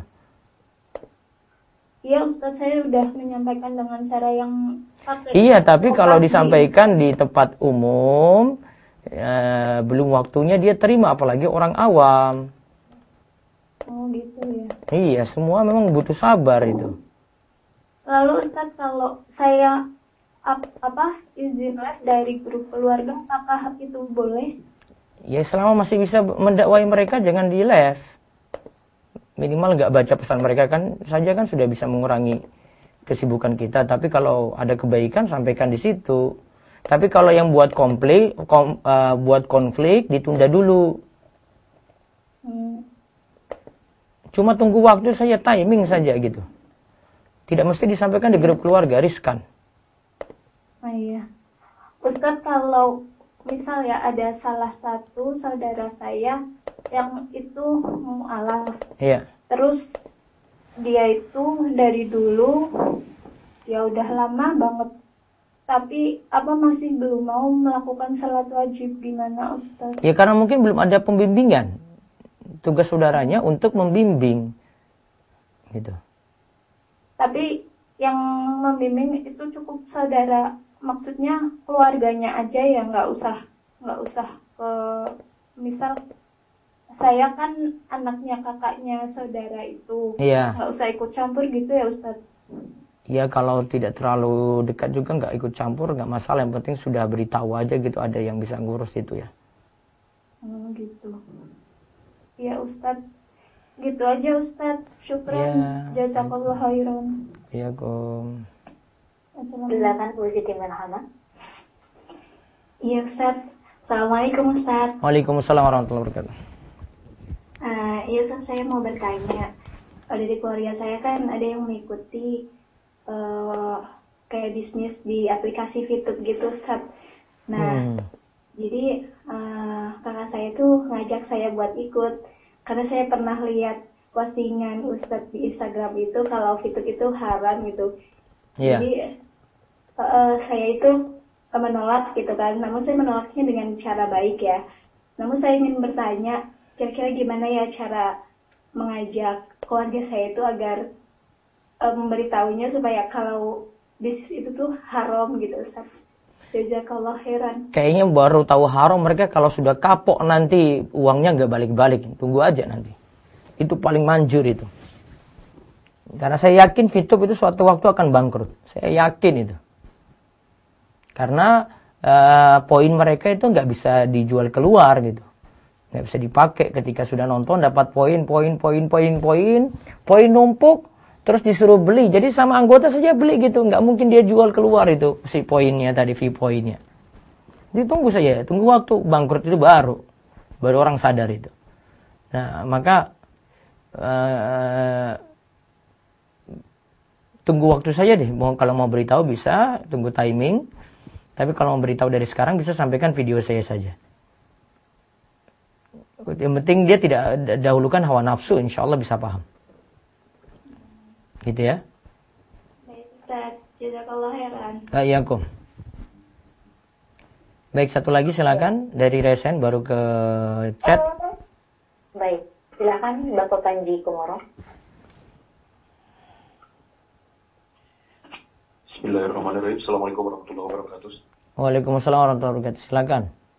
Iya Ustaz, saya udah menyampaikan dengan cara yang pakai. Iya, tapi kalau disampaikan di tempat umum, belum waktunya dia terima, apalagi orang awam. Oh gitu ya. Iya, semua memang butuh sabar itu. Lalu Ustaz, kalau saya izin live dari grup keluarga, apakah itu boleh? Ya selama masih bisa mendakwai mereka jangan di live. Minimal nggak baca pesan mereka kan sudah bisa mengurangi kesibukan kita. Tapi kalau ada kebaikan sampaikan di situ. Tapi kalau yang buat konflik ditunda dulu. Cuma tunggu waktu saja, timing saja gitu. Tidak mesti disampaikan di grup keluarga, riskan. Oh iya. Ustaz, kalau misal ya ada salah satu saudara saya yang itu mu'alaf. Iya. Terus dia itu dari dulu ya udah lama banget. Tapi masih belum mau melakukan salat wajib, gimana Ustaz? Ya karena mungkin belum ada pembimbingan. Tugas saudaranya untuk membimbing. Gitu. Tapi yang membimbing itu cukup saudara, maksudnya keluarganya aja ya, nggak usah ke, misal saya kan anaknya kakaknya saudara itu, nggak usah ikut campur gitu ya Ustaz? Ya kalau tidak terlalu dekat juga nggak ikut campur, nggak masalah, yang penting sudah beritahu aja gitu, ada yang bisa ngurus itu ya. Gitu. Ya Ustaz, gitu aja Ustaz. Syukran, jazakallah khairan. Iya Kom. Silakan Bu Siti Merhama. Iya Ustaz. Assalamualaikum Ustaz. Waalaikumsalam warahmatullahi wabarakatuh. Iya Ustaz, saya mau bertanya. Dari keluarga saya kan ada yang mengikuti kayak bisnis di aplikasi VTube gitu Ustaz. Nah, jadi kakak saya tuh ngajak saya buat ikut karena saya pernah lihat postingan Ustadz di Instagram itu kalau VTube itu haram gitu. Jadi saya itu menolak gitu kan. Namun saya menolaknya dengan cara baik ya. Namun saya ingin bertanya, kira-kira gimana ya cara mengajak keluarga saya itu agar memberitahunya supaya kalau bisnis itu tuh haram gitu Ustaz. Jazakallah khairan. Kayaknya baru tahu haram mereka kalau sudah kapok nanti uangnya nggak balik-balik. Tunggu aja nanti. Itu paling manjur itu. Karena saya yakin VTube itu suatu waktu akan bangkrut. Saya yakin itu. Karena poin mereka itu nggak bisa dijual keluar gitu. Nggak bisa dipakai ketika sudah nonton dapat poin numpuk. Terus disuruh beli. Jadi sama anggota saja beli gitu. Nggak mungkin dia jual keluar itu si poinnya tadi, fee poinnya. Ditunggu saja. Tunggu waktu bangkrut itu baru orang sadar itu. Nah maka tunggu waktu saja deh. Kalau mau beritahu bisa. Tunggu timing. Tapi kalau mau beritahu dari sekarang bisa sampaikan video saya saja. Yang penting dia tidak dahulukan hawa nafsu. Insya Allah bisa paham. Gitu ya. Baik Ustaz, jazakallah khairan. Iya Kom. Baik, satu lagi silakan dari Resen baru ke chat. Baik, silakan Bapak Panji Komoro. Bismillahirrahmanirrahim. Assalamualaikum warahmatullahi wabarakatuh. Waalaikumsalam warahmatullahi wabarakatuh. Silakan.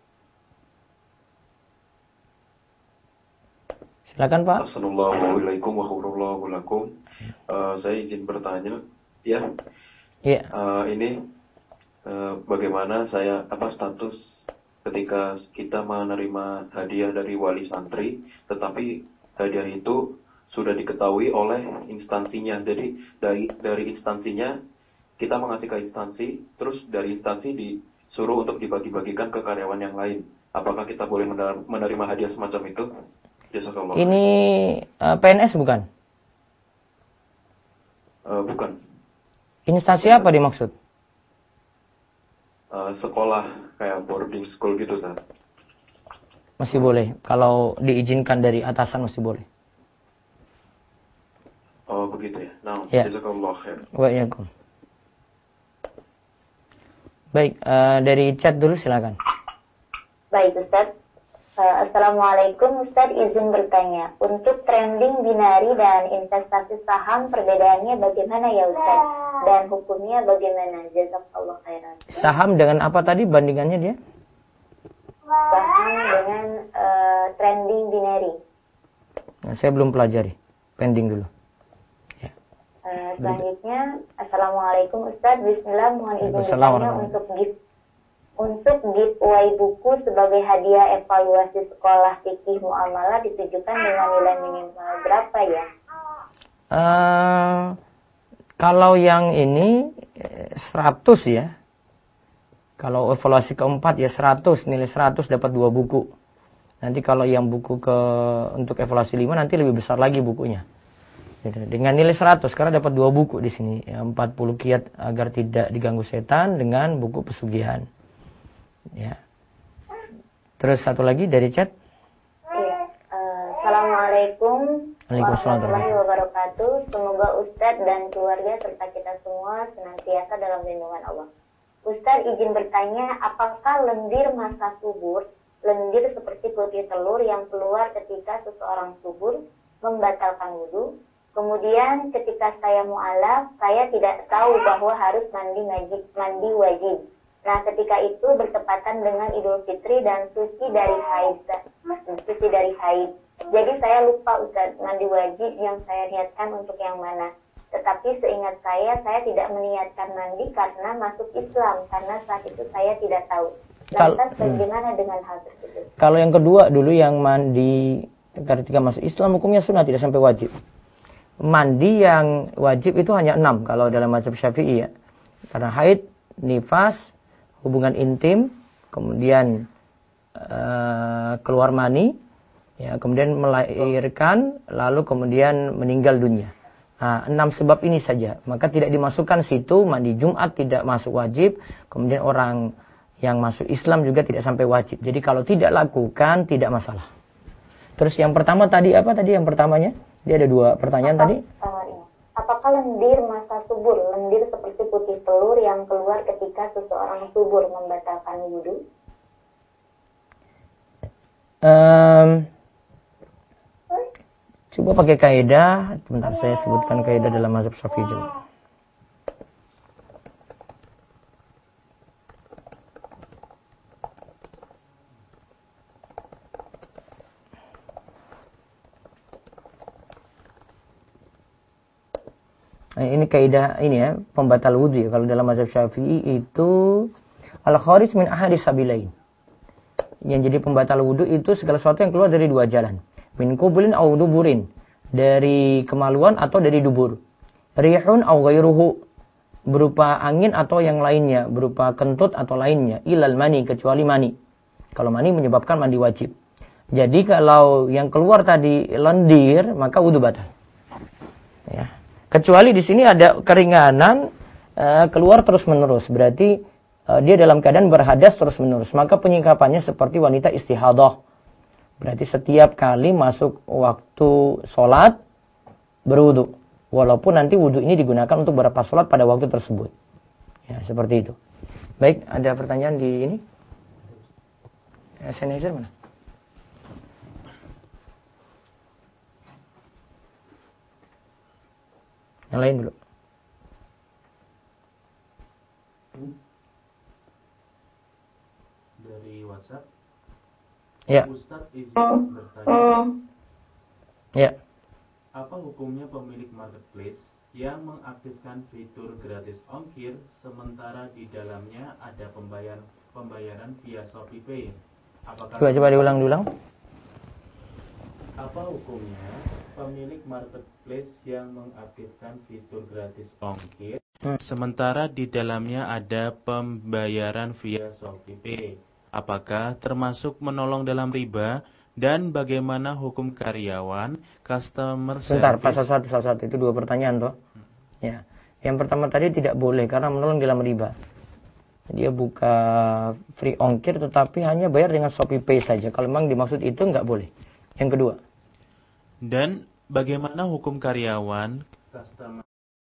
Silakan Pak. Assalamualaikum warahmatullahi wabarakatuh. Saya izin bertanya, ya. Iya. Ini bagaimana status ketika kita menerima hadiah dari wali santri, tetapi hadiah itu sudah diketahui oleh instansinya. Jadi dari instansinya kita mengasih ke instansi, terus dari instansi disuruh untuk dibagi-bagikan ke karyawan yang lain. Apakah kita boleh menerima hadiah semacam itu? Jazakallah. Ini PNS bukan? Bukan. Instansi apa dimaksud? Sekolah kayak boarding school gitu, Ustaz. Masih boleh. Kalau diizinkan dari atasan masih boleh. Oh, begitu ya. Nah, ya. Jazakallah khair. Waalaikum. Baik, dari chat dulu silakan. Baik Ustaz. Assalamualaikum Ustaz, izin bertanya. Untuk trading binari dan investasi saham perbedaannya bagaimana ya Ustaz? Dan hukumnya bagaimana? Jazakallah khairan. Saham dengan apa tadi bandingannya dia? Saham dengan trading binari. Nah, saya belum pelajari. Pending dulu. Ya. Selanjutnya, Assalamualaikum Ustaz. Bismillah, mohon izin bertanya untuk giveaway buku sebagai hadiah evaluasi sekolah fikih muamalah ditujukan dengan nilai minimal berapa ya? Kalau yang ini 100 ya. Kalau evaluasi keempat ya 100, nilai 100 dapat 2 buku. Nanti kalau yang buku untuk evaluasi 5 nanti lebih besar lagi bukunya. Dengan nilai 100 karena dapat 2 buku di sini, ya, 40 kiat agar tidak diganggu setan dengan buku pesugihan. Ya. Terus satu lagi dari chat. Iya. Assalamualaikum warahmatullahi wabarakatuh. Semoga Ustadz dan keluarga serta kita semua senantiasa dalam lindungan Allah. Ustadz izin bertanya, apakah lendir masa subur, lendir seperti putih telur yang keluar ketika seseorang subur membatalkan wudhu? Kemudian ketika saya mu'alaf, saya tidak tahu bahwa harus mandi wajib. Nah, ketika itu bertepatan dengan Idul Fitri dan suci dari haid. Jadi saya lupa Ustaz, mandi wajib yang saya niatkan untuk yang mana. Tetapi seingat saya tidak meniatkan mandi karena masuk Islam, karena saat itu saya tidak tahu. Lantas bagaimana dengan hal tersebut? Kalau yang kedua dulu yang mandi ketika masuk Islam hukumnya sunnah, tidak sampai wajib. Mandi yang wajib itu hanya 6 kalau dalam mazhab Syafi'i ya. Karena haid, nifas, hubungan intim, kemudian keluar mani, ya, kemudian melahirkan, lalu kemudian meninggal dunia. Nah, 6 sebab ini saja. Maka tidak dimasukkan situ, mandi Jumat tidak masuk wajib, kemudian orang yang masuk Islam juga tidak sampai wajib. Jadi kalau tidak lakukan, tidak masalah. Terus yang pertama tadi apa tadi yang pertamanya? Dia ada 2 pertanyaan tadi. Apakah lendir masa subur, lendir seperti putih telur yang keluar ketika seseorang subur membatalkan wudhu? Coba pakai kaidah. Sebentar saya sebutkan kaidah dalam mazhab Syafi'i juga. Ini kaidah ini ya, pembatal wudhu ya. Kalau dalam mazhab Syafi'i itu al-kharij min ahadis sabilain. Yang jadi pembatal wudhu itu segala sesuatu yang keluar dari 2 jalan. Min qubulin aw duburin, dari kemaluan atau dari dubur. Rihun aw ghairuhu, berupa angin atau yang lainnya, berupa kentut atau lainnya. Ilal mani, kecuali mani. Kalau mani menyebabkan mandi wajib. Jadi kalau yang keluar tadi lendir, maka wudhu batal. Ya. Kecuali di sini ada keringanan keluar terus-menerus, berarti dia dalam keadaan berhadas terus-menerus. Maka penyingkapannya seperti wanita istihadah. Berarti setiap kali masuk waktu sholat berwudu, walaupun nanti wudu ini digunakan untuk beberapa sholat pada waktu tersebut. Ya, seperti itu. Baik, ada pertanyaan di ini? Sennheiser mana? Yang lain dulu. WhatsApp. Ya. Ustadz izin bertanya. Ya. Apa hukumnya pemilik marketplace yang mengaktifkan fitur gratis ongkir sementara di dalamnya ada pembayaran via ShopeePay? Coba diulang. Apa hukumnya pemilik marketplace yang mengaktifkan fitur gratis ongkir sementara di dalamnya ada pembayaran via ShopeePay? Apakah termasuk menolong dalam riba? Dan bagaimana hukum karyawan, customer Sebentar, service? pasal satu itu 2 pertanyaan toh. Ya. Yang pertama tadi tidak boleh karena menolong dalam riba. Dia buka free ongkir tetapi hanya bayar dengan ShopeePay saja. Kalau memang dimaksud itu nggak boleh. Yang kedua. Dan bagaimana hukum karyawan, customer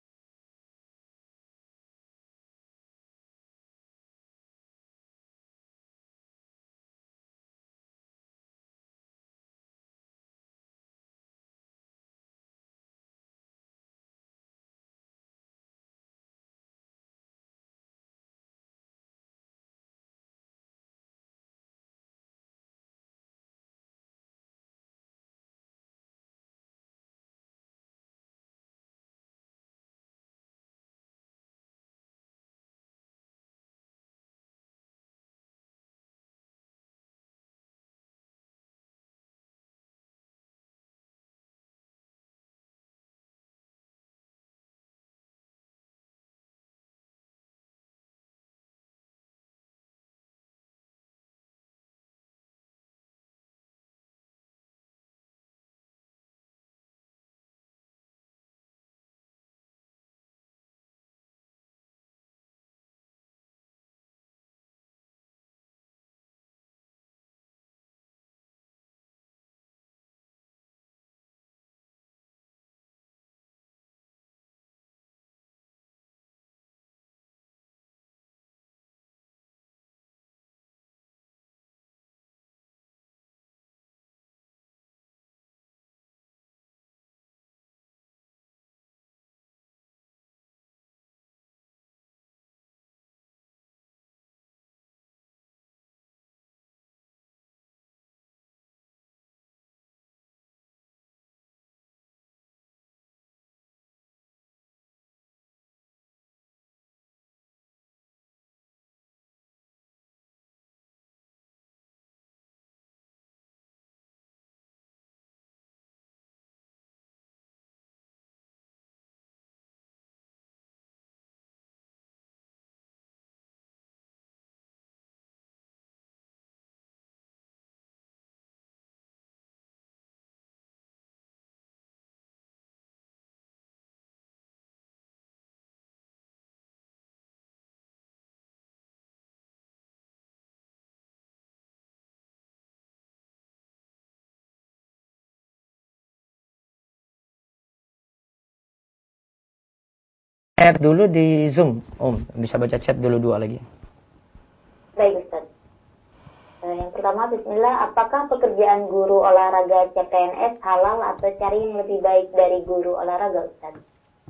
Chat dulu di Zoom, Om. Bisa baca chat dulu 2 lagi. Baik, Ustaz. Yang pertama, bismillah, apakah pekerjaan guru olahraga CPNS halal atau cari yang lebih baik dari guru olahraga, Ustaz?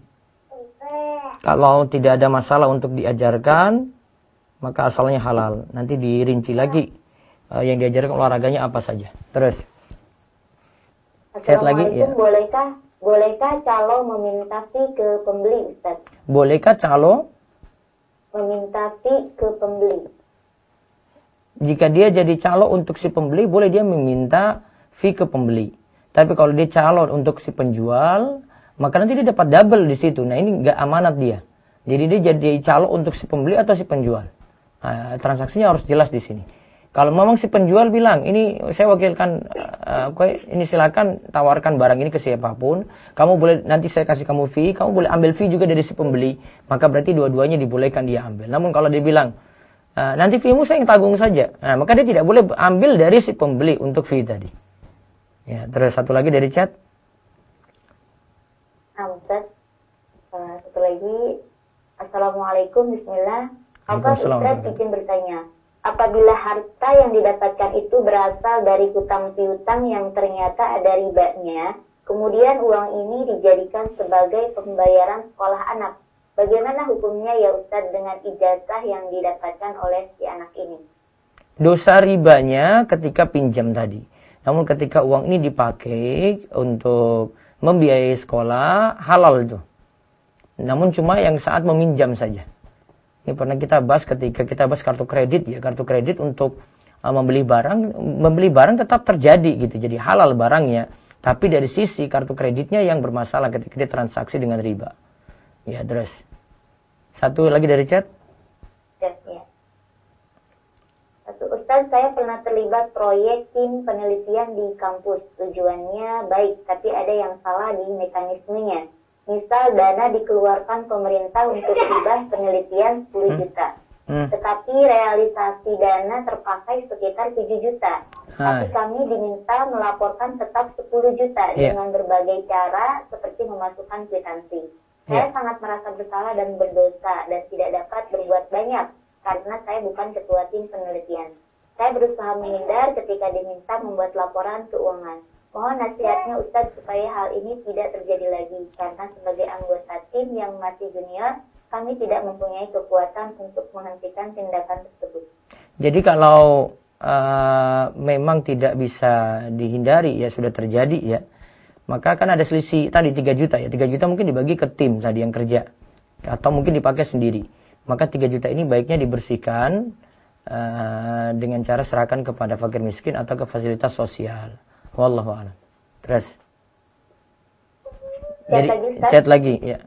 Kalau tidak ada masalah untuk diajarkan, maka asalnya halal. Nanti dirinci lagi yang diajarkan olahraganya apa saja. Terus. Chat lagi, ya. Bolehkah calo meminta fee ke pembeli, Ustaz? Bolehkah calo meminta fee ke pembeli? Jika dia jadi calo untuk si pembeli, boleh dia meminta fee ke pembeli. Tapi kalau dia calo untuk si penjual, maka nanti dia dapat double di situ. Nah, ini nggak amanat dia. Jadi dia jadi calo untuk si pembeli atau si penjual. Nah, transaksinya harus jelas di sini. Kalau memang si penjual bilang, ini saya wakilkan, ini silakan tawarkan barang ini ke siapapun. Kamu boleh, nanti saya kasih kamu fee, kamu boleh ambil fee juga dari si pembeli. Maka berarti dua-duanya dibolehkan dia ambil. Namun kalau dia bilang, nanti fee-mu saya yang tanggung saja. Nah, maka dia tidak boleh ambil dari si pembeli untuk fee tadi. Ya, terus satu lagi dari chat. Ustaz, satu lagi. Assalamualaikum, bismillah. Ustaz izin bertanya. Apabila harta yang didapatkan itu berasal dari hutang piutang yang ternyata ada ribanya, kemudian uang ini dijadikan sebagai pembayaran sekolah anak, bagaimana hukumnya ya Ustaz dengan ijazah yang didapatkan oleh si anak ini? dosa ribanya ketika pinjam tadi. Namun ketika uang ini dipakai untuk membiayai sekolah, halal itu. Namun cuma yang saat meminjam saja. Ini pernah kita bahas ketika kita bahas kartu kredit ya. Kartu kredit untuk membeli barang tetap terjadi gitu. Jadi halal barangnya. Tapi dari sisi kartu kreditnya yang bermasalah ketika dia transaksi dengan riba. Ya, terus. Satu lagi dari chat. Ya. Ustaz, saya pernah terlibat proyek tim penelitian di kampus. Tujuannya baik, tapi ada yang salah di mekanismenya. Misal dana dikeluarkan pemerintah untuk hibah penelitian 10 juta. Tetapi realisasi dana terpakai sekitar 7 juta. Tapi kami diminta melaporkan tetap 10 juta dengan berbagai cara seperti memasukkan kwitansi. Saya sangat merasa bersalah dan berdosa dan tidak dapat berbuat banyak karena saya bukan ketua tim penelitian. Saya berusaha menghindar ketika diminta membuat laporan keuangan. Mohon nasihatnya Ustadz supaya hal ini tidak terjadi lagi. Karena sebagai anggota tim yang masih junior, kami tidak mempunyai kekuatan untuk menghentikan tindakan tersebut. Jadi kalau memang tidak bisa dihindari, ya sudah terjadi ya, maka kan ada selisih tadi 3 juta ya. 3 juta mungkin dibagi ke tim tadi yang kerja. Atau mungkin dipakai sendiri. Maka 3 juta ini baiknya dibersihkan dengan cara serahkan kepada fakir miskin atau ke fasilitas sosial. Wallahu a'lam. Terus. Jadi chat lagi ya.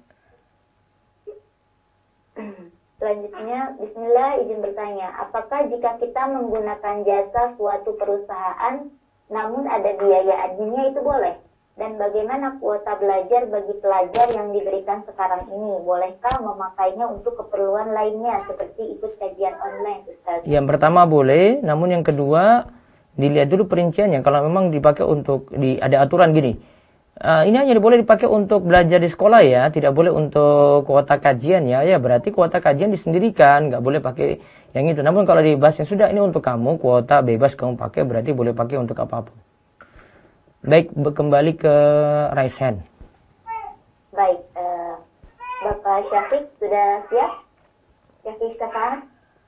Selanjutnya, bismillah izin bertanya, apakah jika kita menggunakan jasa suatu perusahaan namun ada biaya adminnya itu boleh? Dan bagaimana kuota belajar bagi pelajar yang diberikan sekarang ini? Bolehkah memakainya untuk keperluan lainnya seperti ikut kajian online, Ustaz? Yang pertama boleh, namun yang kedua dilihat dulu perinciannya. Kalau memang dipakai untuk ada aturan gini. Ini hanya boleh dipakai untuk belajar di sekolah ya, tidak boleh untuk kuota kajian ya. Ya berarti kuota kajian disendirikan, nggak boleh pakai yang itu. Namun kalau dibahas yang sudah ini untuk kamu, kuota bebas kamu pakai, berarti boleh pakai untuk apapun. Baik, kembali ke raise hand. Baik, Bapak Syafiq sudah siap? Syafiq Safar?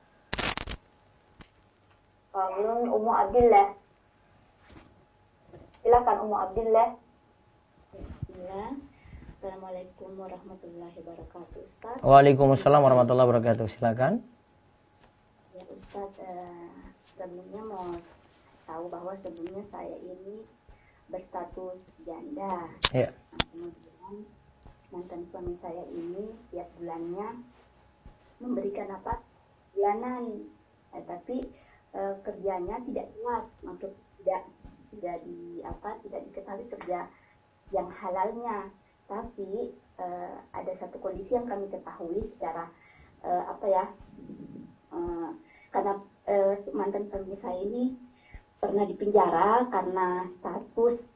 Belum, Ummu Abdillah. Silakan Ummu Abdillah. Bismillah. Assalamualaikum warahmatullahi wabarakatuh, Ustaz. Waalaikumsalam warahmatullahi wabarakatuh. Silakan. Ya Ustaz, sebelumnya mau tahu bahwa sebelumnya saya ini berstatus janda. Ya. Nah, kemudian mantan suami saya ini tiap bulannya memberikan bulanan, tapi kerjanya tidak jelas, maksud tidak diketahui kerja yang halalnya. Tapi ada satu kondisi yang kami ketahui secara karena mantan suami saya ini pernah dipenjara karena status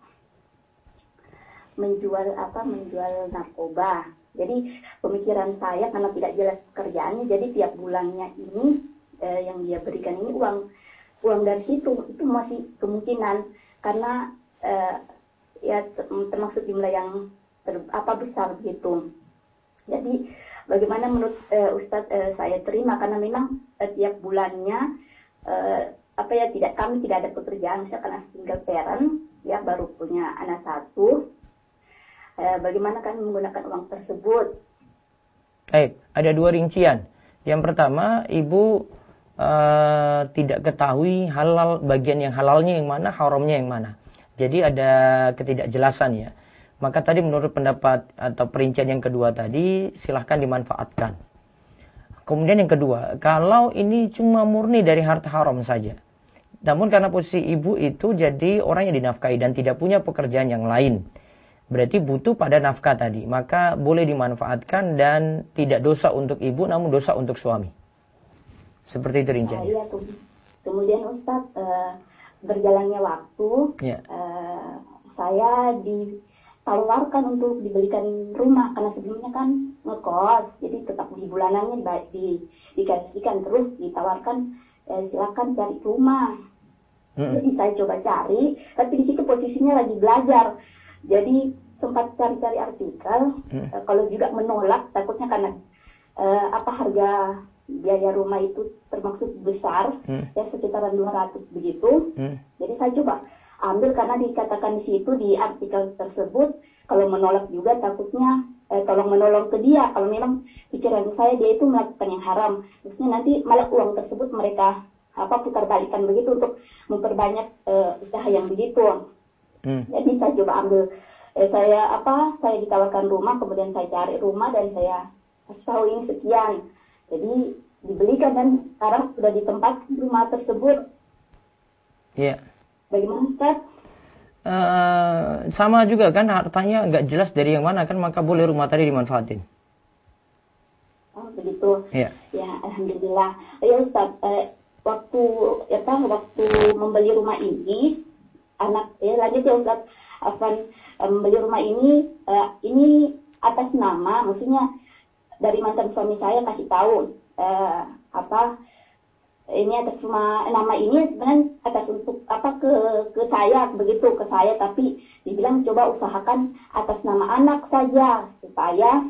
menjual narkoba. Jadi pemikiran saya karena tidak jelas pekerjaannya, jadi tiap bulannya ini yang dia berikan ini uang dari situ itu masih kemungkinan karena termasuk jumlah yang besar gitu. Jadi bagaimana menurut Ustadz saya terima karena memang tiap bulannya kami tidak ada pekerjaan, misalnya karena single parent ya, baru punya anak satu. Bagaimana kami menggunakan uang tersebut? Baik, ada 2 rincian. Yang pertama, ibu tidak ketahui halal, bagian yang halalnya yang mana, haramnya yang mana. Jadi ada ketidakjelasan ya. Maka tadi menurut pendapat atau perincian yang kedua tadi, silahkan dimanfaatkan. Kemudian yang kedua, kalau ini cuma murni dari harta haram saja. Namun karena posisi ibu itu jadi orang yang dinafkahi dan tidak punya pekerjaan yang lain. Berarti butuh pada nafkah tadi. Maka boleh dimanfaatkan dan tidak dosa untuk ibu namun dosa untuk suami. Seperti itu rinciannya. Iya, kemudian Ustadz, berjalannya waktu, saya ditawarkan untuk dibelikan rumah. Karena sebelumnya kan ngekos, jadi tetap di bulanannya dikasihkan, terus ditawarkan silakan cari rumah. Jadi saya coba cari, tapi di situ posisinya lagi belajar. Jadi sempat cari-cari artikel, kalau juga menolak takutnya karena harga biaya rumah itu termasuk besar, ya sekitaran 200 begitu. Jadi saya coba ambil karena dikatakan di situ di artikel tersebut kalau menolak juga takutnya tolong menolong ke dia kalau memang pikiran saya dia itu melakukan yang haram, maksudnya nanti malah uang tersebut mereka putar balikan begitu untuk memperbanyak usaha yang begitu. Jadi saya coba ambil saya ditawarkan rumah, kemudian saya cari rumah dan saya kasih tahu ini sekian, jadi dibelikan dan sekarang sudah ditempati rumah tersebut. Iya. Bagaimana Ustaz? Sama juga kan, hartanya nggak jelas dari yang mana kan, maka boleh rumah tadi dimanfaatin. Oh begitu. Iya. Ya alhamdulillah. Ya Ustaz, waktu membeli rumah ini lanjut ya Ustaz. Membeli rumah ini atas nama, maksudnya dari mantan suami saya kasih tahu ini atas nama ini sebenarnya atas untuk ke saya begitu, ke saya, tapi dibilang coba usahakan atas nama anak saja supaya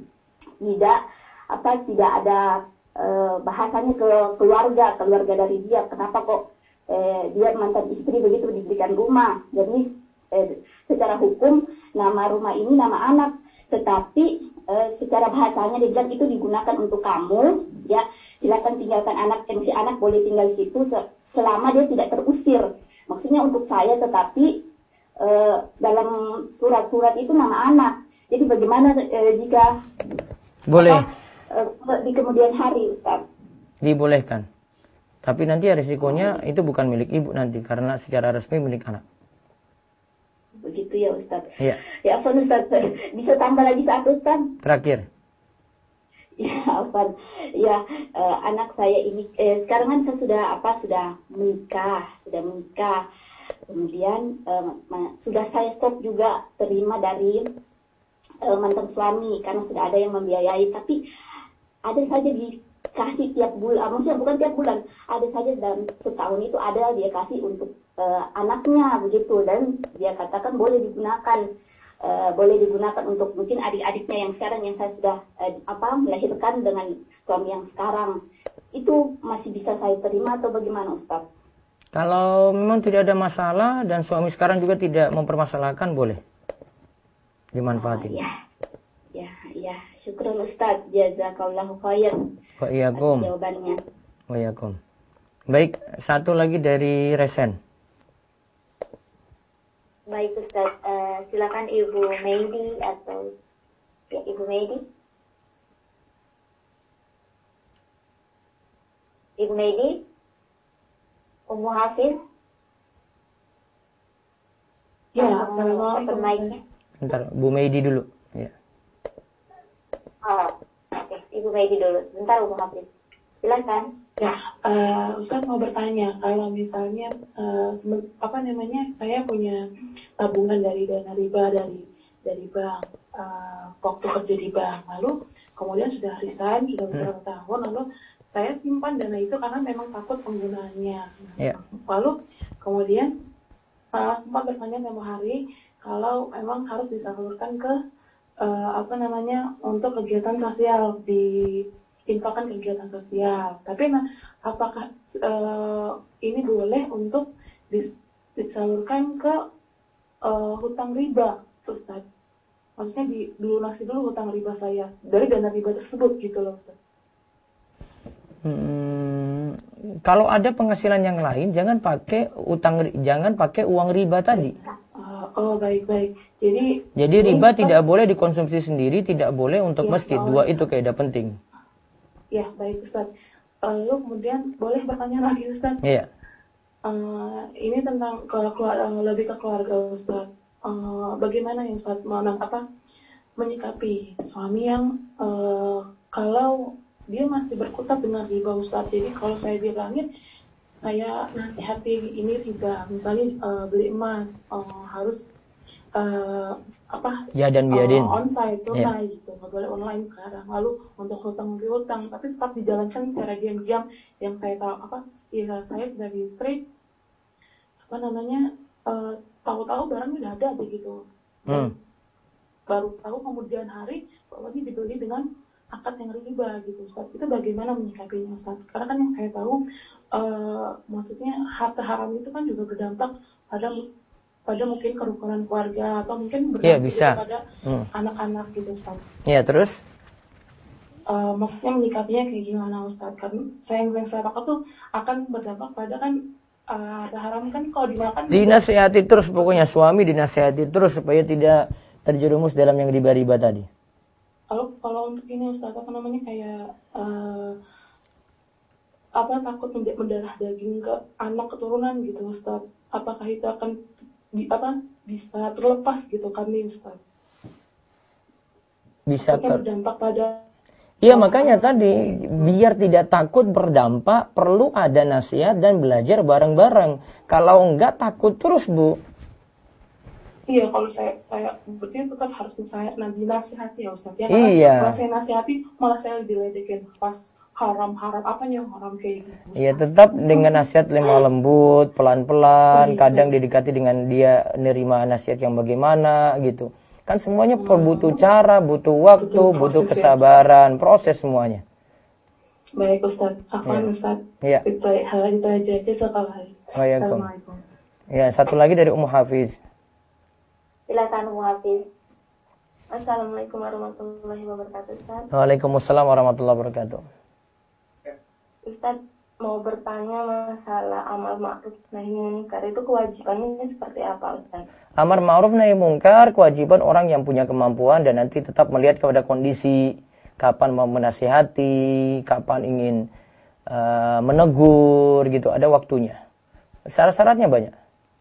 tidak ada bahasanya ke keluarga dari dia, kenapa kok dia mantan istri begitu diberikan rumah. Jadi secara hukum nama rumah ini nama anak, tetapi secara bahasanya dia bilang itu digunakan untuk kamu, ya silakan tinggalkan anak, si anak boleh tinggal di situ selama dia tidak terusir. Maksudnya untuk saya, tetapi dalam surat-surat itu nama anak. Jadi bagaimana jika boleh di kemudian hari, Ustaz? Dibolehkan. Tapi nanti risikonya itu bukan milik ibu nanti, karena secara resmi milik anak. Begitu ya Ustaz. Iya. Ya Afwan Ustaz, bisa tambah lagi satu Ustaz? Terakhir. Ya Afwan, ya anak saya ini sekarang kan saya sudah menikah, kemudian sudah saya stop juga terima dari mantan suami karena sudah ada yang membiayai, tapi ada saja dikasih tiap bulan, maksudnya bukan tiap bulan, ada saja dalam setahun itu ada dia kasih untuk anaknya begitu, dan dia katakan boleh digunakan untuk mungkin adik-adiknya yang sekarang yang saya sudah melahirkan dengan suami yang sekarang. Itu masih bisa saya terima atau bagaimana Ustaz? Kalau memang tidak ada masalah dan suami sekarang juga tidak mempermasalahkan, boleh dimanfaatin. Ya, syukran Ustaz, jazakallahu khair. Wa iyyakum. Jawabannya. Wa iyyakum. Baik, satu lagi dari Resen. Baik Ustaz, silakan Ibu Meidi atau ya Ibu Meidi. Ibu Meidi, Ummu Hafiz. Ya, assalamualaikum. Bentar, Bu Meidi dulu. Ya. Oh, oke, Ibu Meidi dulu. Bentar Ummu Hafiz. Silakan. Ya, Ustaz mau bertanya, kalau misalnya saya punya tabungan dari dana riba dari bank, waktu kerja di bank, lalu kemudian sudah resign, sudah beberapa tahun, lalu saya simpan dana itu karena memang takut penggunaannya. Lalu kemudian sempat bertanya tempo hari kalau memang harus disalurkan ke untuk kegiatan sosial, infakkan kegiatan sosial. Tapi apakah ini boleh untuk disalurkan ke hutang riba, Ustaz? Maksudnya dilunasi dulu hutang riba saya dari dana riba tersebut gitu loh, Ustaz. Kalau ada penghasilan yang lain, jangan pakai uang riba tadi. Oh baik. Jadi riba tidak boleh dikonsumsi sendiri, tidak boleh untuk masjid. Dua itu kaidah penting. Ya, baik Ustaz. Lalu kemudian boleh bertanya lagi Ustaz? Iya. Ini tentang lebih ke keluarga Ustaz. Bagaimana ya Ustaz menyikapi suami yang kalau dia masih berkutat dengan riba Ustaz. Jadi kalau saya bilangin, saya nasihati ini riba. Misalnya beli emas harus dan biadin onsite tunai gitu, nggak boleh online sekarang. Lalu untuk hutang tapi tetap dijalankan secara diam-diam. Yang saya tahu saya sebagai istri tahu-tahu barangnya udah ada aja gitu. Baru tahu kemudian hari bahwa ini dibeli dengan akad yang riba gitu Ustaz. Itu bagaimana menyikapinya Ustaz? Karena kan yang saya tahu maksudnya harta haram itu kan juga berdampak pada mungkin kerukunan keluarga atau mungkin berdampak juga pada anak-anak gitu Ustaz. Iya, terus? Maksudnya menyikapinya kayak gimana Ustaz? Karena yang saya pakai tuh akan berdampak pada kan harta haram kan kalau dimakan. Dinasihati terus, pokoknya suami dinasihati terus supaya tidak terjerumus dalam yang riba-riba tadi. Kalau untuk ini Ustaz, apa namanya kayak takut mendarah daging ke anak keturunan gitu Ustaz. Apakah itu akan bisa terlepas gitu kami Ustaz? Bisa berdampak pada. Iya, makanya tadi biar tidak takut berdampak perlu ada nasihat dan belajar bareng-bareng. Kalau enggak takut terus, Bu. Iya, kalau saya berarti tetap harus nasihati ya Ustaz ya. Iya. Kalau saya nasihati malah saya diledekin pas haram apanya yang haram kayak gitu. Iya, tetap dengan nasihat lemah lembut, pelan-pelan, kadang didekati dengan dia nerima nasihat yang bagaimana gitu. Kan semuanya butuh cara, butuh waktu, butuh kesabaran, proses semuanya. Baik Ustaz, Ustaz. Iya. Itu aja sekali. Assalamualaikum. Ya, satu lagi dari Ummu Hafiz. Silakan Ummu Hafiz. Assalamualaikum warahmatullahi wabarakatuh Ustaz. Waalaikumsalam warahmatullahi wabarakatuh. Ustaz, mau bertanya masalah amar ma'ruf nahi munkar itu kewajibannya seperti apa Ustaz? Amar ma'ruf nahi munkar kewajiban orang yang punya kemampuan dan nanti tetap melihat kepada kondisi, kapan mau menasihati, kapan ingin menegur gitu, ada waktunya. Syarat-syaratnya banyak.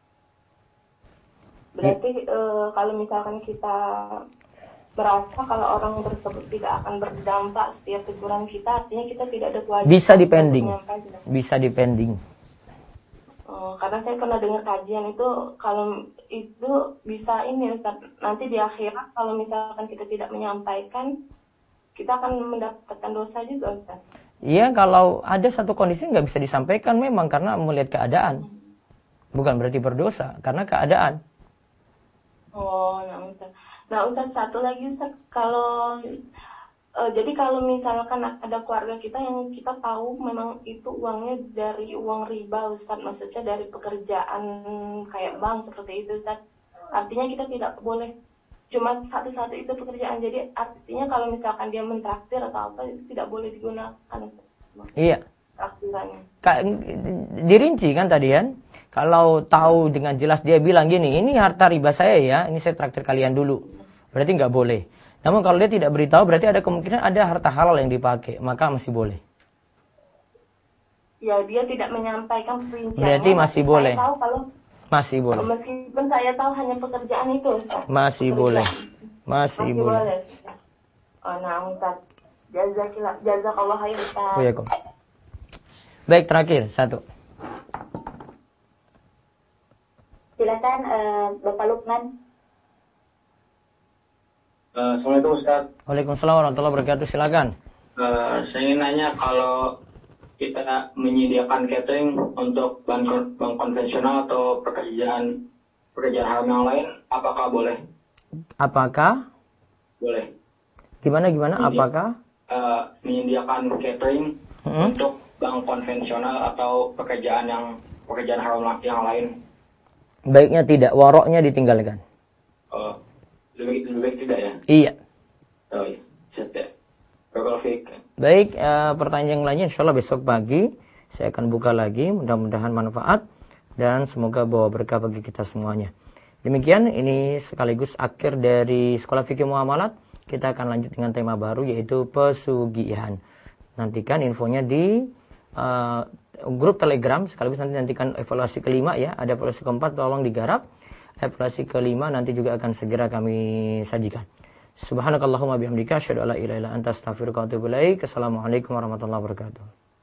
Berarti kalau misalkan kita merasa kalau orang tersebut tidak akan berdampak setiap teguran kita, artinya kita tidak ada kewajiban. Bisa dipending. Karena saya pernah dengar kajian itu kalau itu bisa ini Ustaz, nanti di akhirat kalau misalkan kita tidak menyampaikan, kita akan mendapatkan dosa juga Ustaz. Iya, kalau ada satu kondisi nggak bisa disampaikan memang karena melihat keadaan. Bukan berarti berdosa, karena keadaan. Nah Ustaz, satu lagi Ustaz, jadi kalau misalkan ada keluarga kita yang kita tahu memang itu uangnya dari uang riba Ustaz, maksudnya dari pekerjaan kayak bank seperti itu Ustaz, artinya kita tidak boleh cuma satu-satu itu pekerjaan, jadi artinya kalau misalkan dia mentraktir atau apa itu tidak boleh digunakan Ustaz. Iya. Traktirannya. Dirinci kan tadi kan? Kalau tahu dengan jelas dia bilang gini, ini harta riba saya ya, ini saya traktir kalian dulu. Berarti nggak boleh. Namun kalau dia tidak beritahu, berarti ada kemungkinan ada harta halal yang dipakai, maka masih boleh. Ya, dia tidak menyampaikan perinciannya. Berarti masih boleh. Saya tahu kalau masih boleh. Meskipun saya tahu hanya pekerjaan itu, Ustaz. Masih boleh. Masih boleh. Nah, Ustaz. Jazakallah khair, Ustaz. Waalaikum. Baik, terakhir satu. Silakan Bapak Lukman. Assalamualaikum Ustaz. Waalaikumsalam warahmatullahi wabarakatuh. Silakan. Saya ingin nanya, kalau kita menyediakan catering untuk bank konvensional atau pekerjaan haram yang lain, apakah boleh? Apakah? Boleh. Gimana? Apakah? Menyediakan catering untuk bank konvensional atau pekerjaan haram yang lain. Baiknya tidak, waroknya ditinggalkan. Lebih baik tidak ya? Iya. Oh iya, set. Baik, pertanyaan yang lainnya insya Allah besok pagi saya akan buka lagi, mudah-mudahan manfaat dan semoga bawa berkah bagi kita semuanya. Demikian, ini sekaligus akhir dari Sekolah Fikih Muamalat. Kita akan lanjut dengan tema baru yaitu pesugihan. Nantikan infonya di grup Telegram, sekaligus nantikan evaluasi kelima ya, ada evaluasi keempat tolong digarap. Evaluasi kelima nanti juga akan segera kami sajikan. Subhanakallahumma bihamdika asyhadu an la ilaha illa anta astaghfiruka wa atubu ilaik. Assalamualaikum warahmatullahi wabarakatuh.